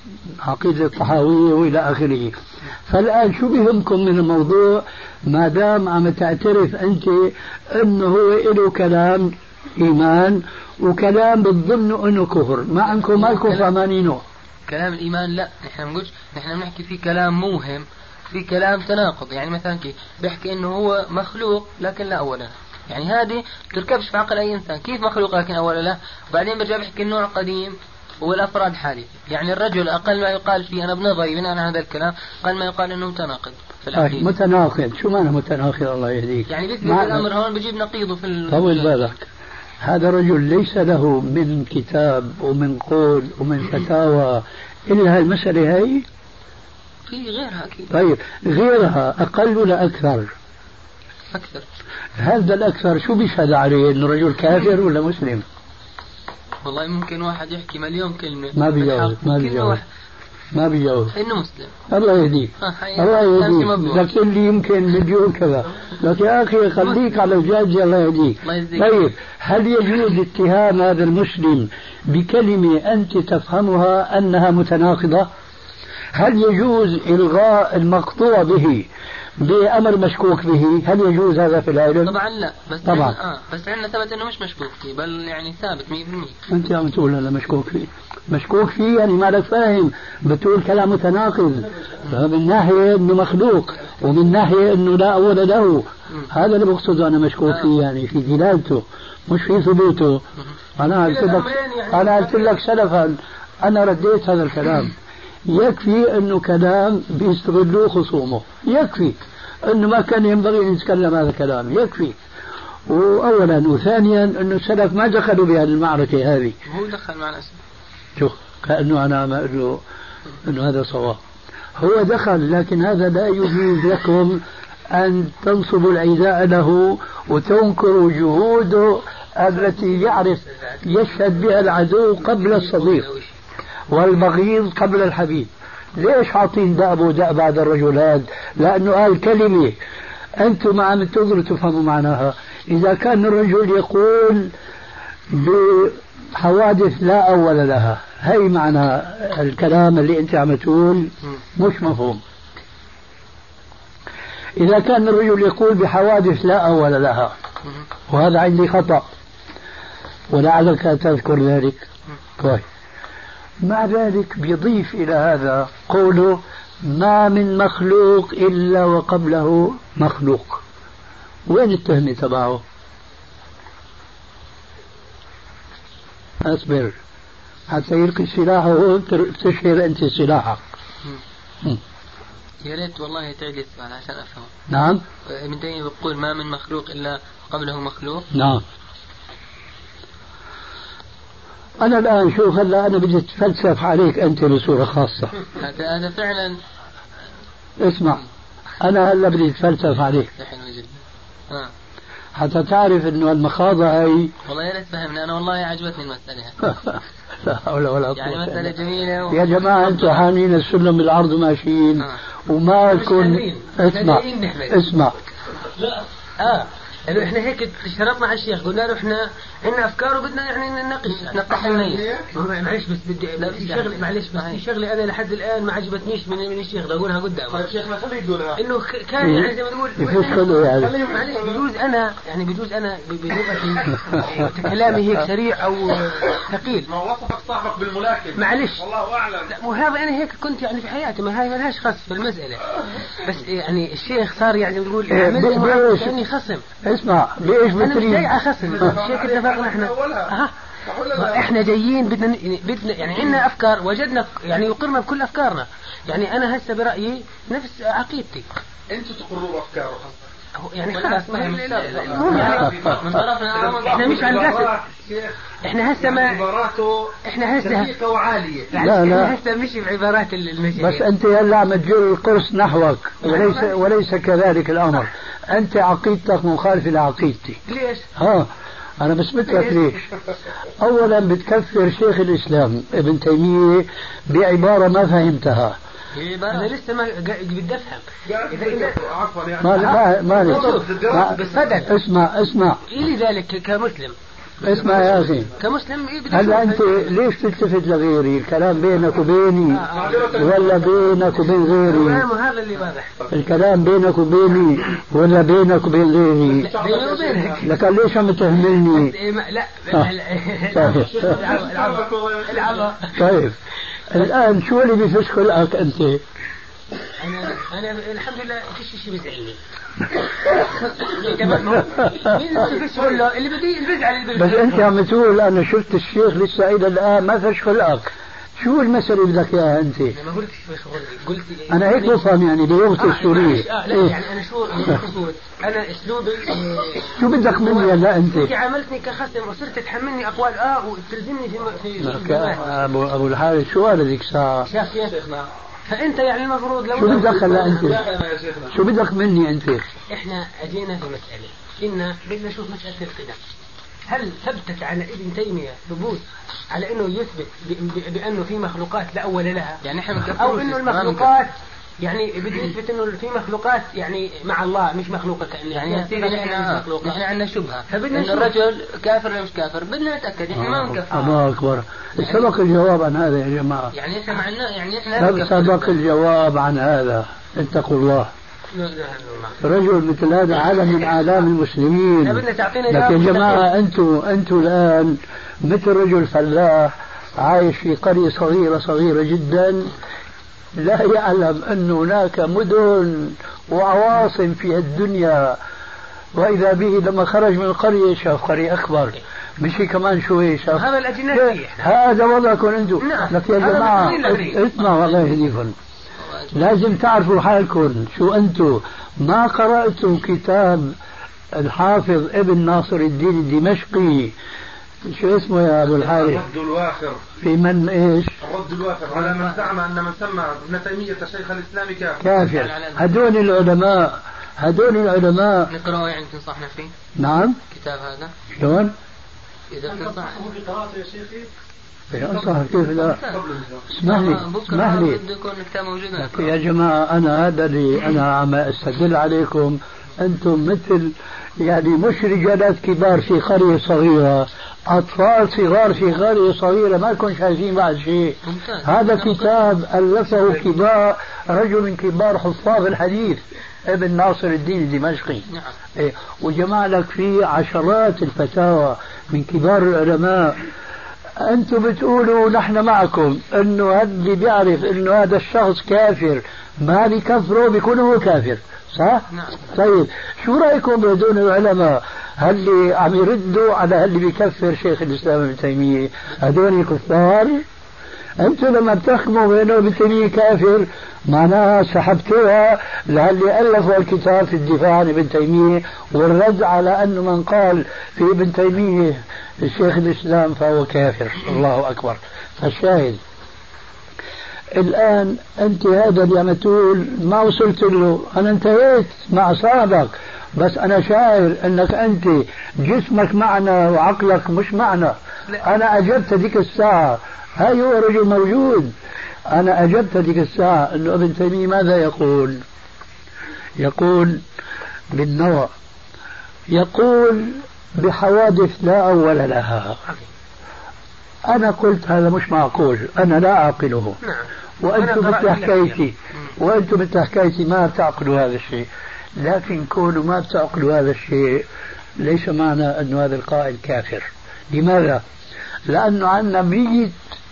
عقيدة الطحاوية وإلى آخره. فالآن شو بهمكم من الموضوع ما دام عم تعترف أنت أنه هو له كلام إيمان وكلام بتظنوا أنه كفر، ما عندكم مالكم فهمانينه. كلام الإيمان لا، نحن بنحكي في كلام موهم، في كلام تناقض. يعني مثلا كيف بيحكي انه هو مخلوق لكن لا اول له، يعني هذه تركبش في عقل اي انسان. كيف مخلوق لكن اول له؟ وبعدين برجع بيحكي النوع قديم والافراد حادثه. يعني الرجل اقل ما يقال فيه، انا بنظري بناء على هذا الكلام اقل ما يقال انه متناقض في العقيده. متناقض شو معنى متناقض الله يهديك؟ يعني بيثبت الامر هون بجيب نقيضه في طول بالك. هذا الرجل ليس له من كتاب ومن قول ومن فتاوى الا هالمساله هي. في غيرها أكيد. طيب غيرها أقل ولا أكثر؟ أكثر. هذا الأكثر شو بيشهد عليه؟ إنه رجل كافر ولا مسلم؟ والله ممكن واحد يحكي مليون كلمة ما بيجاوب ما بيجاوب إنه مسلم. الله يهديك الله يهديك. لكن اللي يمكن مليون كذا، لكن يا أخي خليك على الجاج. الله يهديك. طيب هل يجوز اتهام هذا المسلم بكلمة أنت تفهمها أنها متناقضة؟ هل يجوز إلغاء المقطوع به بأمر مشكوك به؟ هل يجوز هذا في العلم؟ طبعا لا، بس طبعا بس عندنا ثبت انه مش مشكوك فيه، بل يعني ثابت 100%. انت عم تقول انا مشكوك فيه. مشكوك فيه يعني ما لك فاهم، بتقول كلام متناقض، من ناحية انه مخلوق ومن ناحية انه لا اول له. هذا اللي بقصده انا مشكوك فيه، يعني في دلالته مش في ثبوته. انا قلت لك سلفا، انا رديت هذا الكلام. يكفي انه كلام بيستغلوه خصومه، يكفي انه ما كان ينبغي ان يتكلم هذا الكلام، يكفي. واولا وثانيا انه السلف ما دخلوا بهذه المعركه هذه. هو دخل مع الاسف. شوف كانه انا ما له انه هذا صواب. هو دخل، لكن هذا لا يجوز لكم ان تنصبوا العداء له وتنكروا جهوده التي يعرف يشهد بها العدو قبل الصديق والبغيض قبل الحبيب. ليش حاطين دأب ودأب هذا الرجل هذا؟ لأنه قال كلمة أنتم ما عم تقدروا تفهموا معناها. إذا كان الرجل يقول بحوادث لا أول لها، هي معنى الكلام اللي أنت عم تقول مش مفهوم. إذا كان الرجل يقول بحوادث لا أول لها، وهذا عندي خطأ ولعلك تذكر ذلك كويس. مع ذلك بيضيف إلى هذا قوله ما من مخلوق إلا وقبله مخلوق. وين التهمة تبعه؟ أصبر حتى يلقي سلاحه تشهر أنت سلاحك. يا ريت والله تعيد السؤال عشان أفهم. نعم. ابن تيمية بيقول ما من مخلوق إلا قبله مخلوق. نعم. أنا الآن شوف هلا أنا بدي أتفلسف عليك أنت بصورة خاصة. هذا فعلا. اسمع أنا هلا بدي أتفلسف عليك. حتى تعرف إنه المخاضة هي. والله يا ريت فهمني أنا، والله عجبتني المسألة. لا حول ولا قوة. يعني مسألة جميلة. يا جماعة أنتم حامين السلم بالعرض وماشيين وما كن. اسمع. لأنه إحنا هيك شرطنا على الشيخ، قلنا له إحنا عندنا أفكار وبدنا يعني نناقش نطرح المية. معلش بس بدي في شغلة، معلش بس في شغلة أنا لحد الآن ما عجبتنيش من الشيخ، بدي أقولها قدام. طيب شيخنا خليه يقولها. إنه كان يعني زي ما تقول يعني. معلش بجوز أنا بلغتي كلامي هيك سريع أو ثقيل. ما وصفك صاحبك بالملاكم. معلش. والله أعلم. لا وهذا أنا هيك كنت يعني في حياتي، ما هاي ما لهاش خص في المسألة. بس يعني الشيخ صار يعني بيقول يعني خصم. اسمع ليش أنا مش جاي على خصم. الشيخ اتفقنا احنا جايين بدنا يعني عندنا افكار، وجدنا يعني يقرنا بكل افكارنا. يعني انا هسه برايي نفس عقيدتي. انتوا تقرروا افكاره يعني خلاص ما هي من طرفنا. احنا مش عن قصد، احنا هسه ما احنا هسه وعاليه. لا هسه مش بعبارات المشي. بس انت هلا عم تجر القرص نحوك، وليس كذلك الامر. انت عقيدتك مخالفه لعقيدتي. ليش؟ أنا بثبت لك ليش. أولا بتكفر شيخ الإسلام ابن تيمية بعبارة ما فهمتها. أنا لسه ما بدي أفهم. ما اسمع إلي ذلك كمسلم اسمع يا أخي، كمسلم هلا أنت ليش تلتفت لغيري؟ الكلام بينك وبيني ولا بينك وبين غيري؟ هذا اللي واضح. الكلام بينك وبيني ولا بينك وبين غيري؟ بيني وبينك. لكن ليش عم تهملني؟ لا طيب الآن شو اللي بيفش خلقك أنت؟ أنا الحمد لله فيش شيء بيزعلني. اللي بدي بيزعل. بس أنت عم تقول أنا شفت الشيخ لسه إلى الآن ما فش خلقك. شو المسألة اللي بدك إياها أنت؟ ما قلتش قلت أنا هيك بفهم يعني بلغة السورية. لا يعني أنا شو أنا أسلوبي. شو بدك مني هلا أنت؟ أنت عاملتني كخصم وصرت تحملني أقوال وتلزمني في أبو الحارث شو قال ذيك الساعة؟ شيخنا فأنت يعني المفروض لو شو بدك هلا أنت؟ شو بدك مني أنت؟ إحنا أجينا في مسألة إن بدنا نشوف مسألة القدم. هل ثبتت على ابن تيمية ثبوت على انه يثبت بانه في مخلوقات لا اول لها، يعني او انه المخلوقات يعني بده يثبت انه في مخلوقات يعني مع الله مش مخلوقه كأنه يعني احنا عندنا شبهه ان الرجل كافر ولا مش كافر، بدنا نتاكد احنا ما بنكفر. الله اكبر، سبق الجواب عن هذا يا جماعه. يعني احنا معنا يعني احنا سبق الجواب عن هذا. اتقوا الله. رجل مثل هذا عالم من اعلام المسلمين. لكن يا جماعه انتم الان مثل رجل فلاح عايش في قريه صغيره جدا، لا يعلم ان هناك مدن وعواصم في الدنيا، واذا به لما خرج من القريه شاف قريه اكبر، مشي كمان شوي شاف. هذا الاجنبي هذا وضعكم انتم. لكن يا جماعه اسمعوا الله يهديكم، لازم تعرفوا حالكم شو أنتم. ما قرأتوا كتاب الحافظ ابن ناصر الدين الدمشقي، شو اسمه يا أبو الحارث؟ الرد الوافر. في من إيش؟ الرد الوافر على من زعم أن من سمى ابن تيمية شيخ الإسلام كافر. هدول العلماء نقرأه يعني تنصحنا فيه؟ نعم. كتاب هذا شلون؟ إذا تنصحه في قراءته يا شيخي؟ كيف لا؟ اسمح لي يا جماعة، أنا هذا اللي أنا عم أستدل عليكم. أنتم مثل يعني مش رجالات كبار في قرية صغيرة، أطفال صغار في قرية صغيرة ما لكم شايفين بعد شيء. هذا كتاب ألفه رجل من كبار حفاظ الحديث ابن ناصر الدين الدمشقي. وجمع لك فيه عشرات الفتاوى من كبار العلماء. أنتم بتقولوا نحن معكم إنه اللي بيعرف إنه هذا الشخص كافر ما بيكفره بيكون هو كافر، صح؟ نعم. طيب شو رأيكم بدون العلماء اللي عم يردوا على اللي بيكفر شيخ الإسلام ابن تيمية؟ هذول كفار. أنتم لما بتحكموا بأنه ابن تيمية كافر معناها سحبتوها للي ألفوا الكتاب في الدفاع عن ابن تيمية والرد على أنه من قال في ابن تيمية الشيخ الإسلام فهو كافر. الله أكبر. فالشاهد الآن أنت هذا اللي عم تقول ما وصلت له، أنا انتهيت مع صاحبك، بس أنا شاعر أنك أنت جسمك معنا وعقلك مش معنا. أنا أجبت ذيك الساعة، هاي هو رجل موجود، أنا أجبت ذيك الساعة أنه ابن تيمية ماذا يقول؟ يقول بالنوى، يقول بحوادث لا أول لها. أنا قلت هذا مش معقول، أنا لا أعقله. وأنتم مثل حكايتي ما بتعقلوا هذا الشيء. لكن كونوا ما بتعقلوا هذا الشيء ليس معنى أن هذا القائل كافر. لماذا؟ لأنه عندنا 100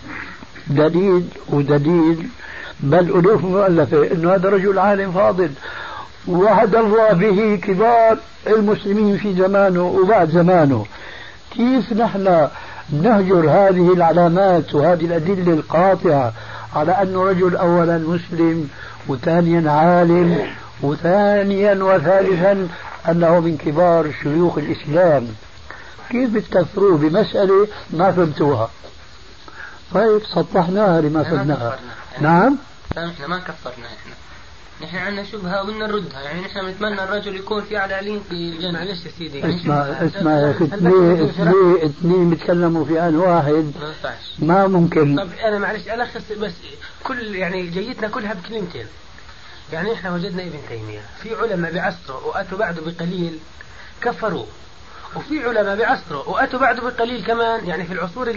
دليل بل ألوف مؤلفة أنه هذا رجل عالم فاضل وعد الله به كبار المسلمين في زمانه وبعد زمانه. كيف نحن نهجر هذه العلامات وهذه الأدلة القاطعة على أنه رجل أولا مسلم وثانيا عالم وثانيا وثالثا أنه من كبار شيوخ الإسلام؟ كيف بتكفروه بمسألة ما فهمتوها؟ طيب سطحناها لما فهمناها. نعم. احنا ما كفرنا، نحن عندنا شبهة وبدنا نردها. يعني نحن بنتمنى الرجل يكون في على في الجنة. معلش يا سيدي، اسمع يا اخي، اثنين بيتكلموا في آن واحد ما ممكن. طب انا معلش الخص بس كل يعني جيتنا كلها بكلمتين. يعني احنا وجدنا ابن تيمية في علماء بعصره واتوا بعده بقليل كفروا، وفي علماء بعصره وأتوا بعده بقليل كمان، يعني في العصور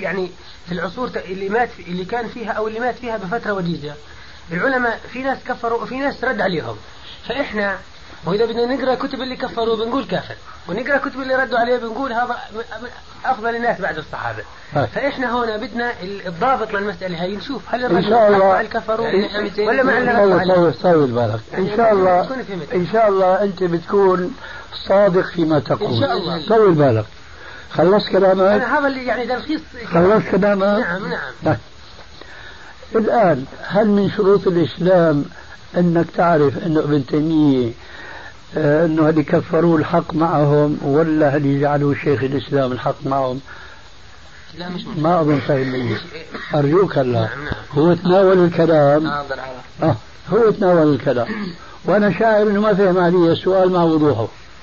اللي كان فيها أو اللي مات فيها بفترة وجيزة، العلماء في ناس كفروا وفي ناس رد عليهم. فإحنا وإذا بدنا نقرأ كتب اللي كفروا بنقول كافر، ونقرأ كتب اللي ردوا عليه بنقول هذا أفضل الناس بعد الصحابة. فإحنا هنا بدنا الضابط للمسألة هاي، نشوف هل الرجل مع الكفر ولا مع اللي ردوا عليه. طول بالك إن شاء الله، إن شاء الله أنت بتكون صادق فيما تقول إن شاء الله. طول بالك، خلص كلامك. أنا هذا اللي يعني تلخيص. خلص كلامك. نعم. الآن هل من شروط الإسلام أنك تعرف أنه ابن تيمية أنه اللي كفروا الحق معهم ولا اللي يجعلوا شيخ الإسلام الحق معهم؟ لا مش ما أظن فاهمني. أرجوك الله. هو تناول الكلام. هو تناول الكلام وأنا شاعر أنه ما فهم علي السؤال مع وضوحه.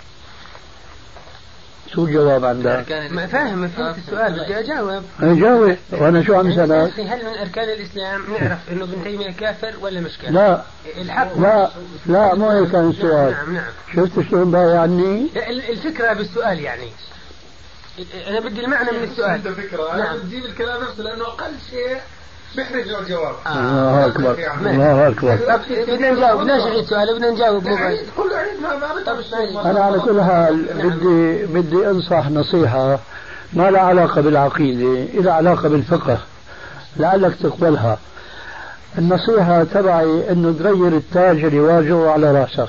شو الجواب عندك؟ ما فاهم فهمت السؤال، بدي أجاوب. وأنا شو عم سألك؟ هل من أركان الإسلام نعرف إنه ابن تيمية كافر ولا مش كافر؟ لا الحق لا مو هيك كان السؤال. نعم. شفت شلون بايعني؟ الفكرة بالسؤال يعني أنا بدي المعنى من السؤال. نعم. بتجيب الكلام نفسه لأنه أقل شيء بيحرج له الجواب. الله أكبر. الله أكبر. بدنا نجاوب، لا نعيد سؤال، بدنا نجاوب. أنا على كل حال بدي أنصح نصيحة ما لها علاقة بالعقيدة، إلها علاقة بالفقه لعلك تقبلها. النصيحة تبعي إنه تغير التاج اللي واجهه على رأسك،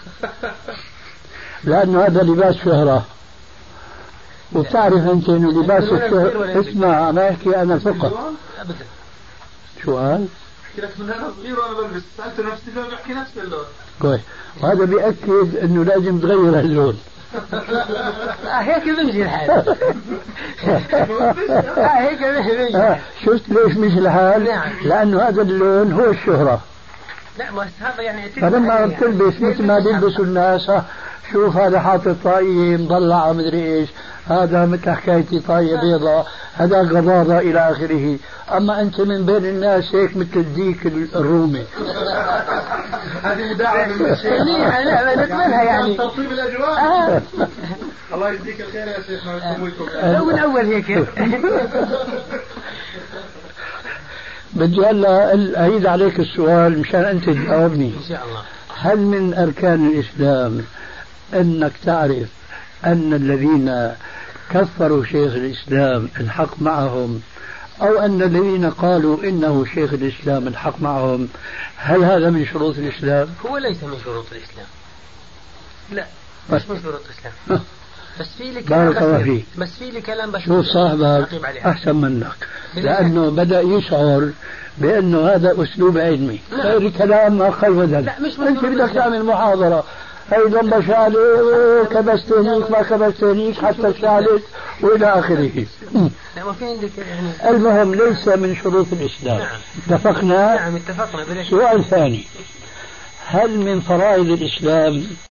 لأنه هذا لباس شهرة، وبتعرف أنت إنه لباس الشهرة. اسمع أنا أحكي أنا فقه. شو قال؟ أحكي لك من أنا صغير وأنا بلبس، سألت نفسي فبحكي نفس اللون. كويس، وهذا بيأكد إنه لازم تغير اللون. هيك بيمشي الحال. هيك بيمشي. شفت ليش مش الحال؟ لأنه هذا اللون هو الشهرة. لا بس هذا يعني فلما بتلبس مثل ما بيلبسوا الناس، شوف هذا حاطط طاقية مضلعة مدري ايش، هذا مثل حكايتي طاقية بيضاء، هذا غضاضة إلى آخره. أما أنت من بين الناس هيك مثل الديك الرومي. هذه مداعبة من الشيخ. لا نقبلها يعني تطيب الأجواء. الله يجزيك الخير يا شيخنا. لو من أول هيك. بدي هلا أعيد عليك السؤال مشان أنت تجاوبني إن شاء الله. هل من أركان الإسلام أنك تعرف أن الذين كفروا شيخ الإسلام الحق معهم، أو أن الذين قالوا إنه شيخ الإسلام الحق معهم، هل هذا من شروط الإسلام؟ هو ليس من شروط الإسلام. لا مش من شروط الإسلام. بس في لي كلام بسيط. بس في لي كلام بسيط. شوف صاحبك أحسن منك، لأنه بدأ يشعر بأنه هذا أسلوب علمي. غير كلام ما خل ودل. أنت بدك تعمل محاضرة، هي ضم شالي كبست هنيك ما كبست هنيك حتى شالت وإلى آخره. المهم ليس من شروط الإسلام. نعم. اتفقنا؟ نعم اتفقنا. سؤال ثاني، هل من فرائض الإسلام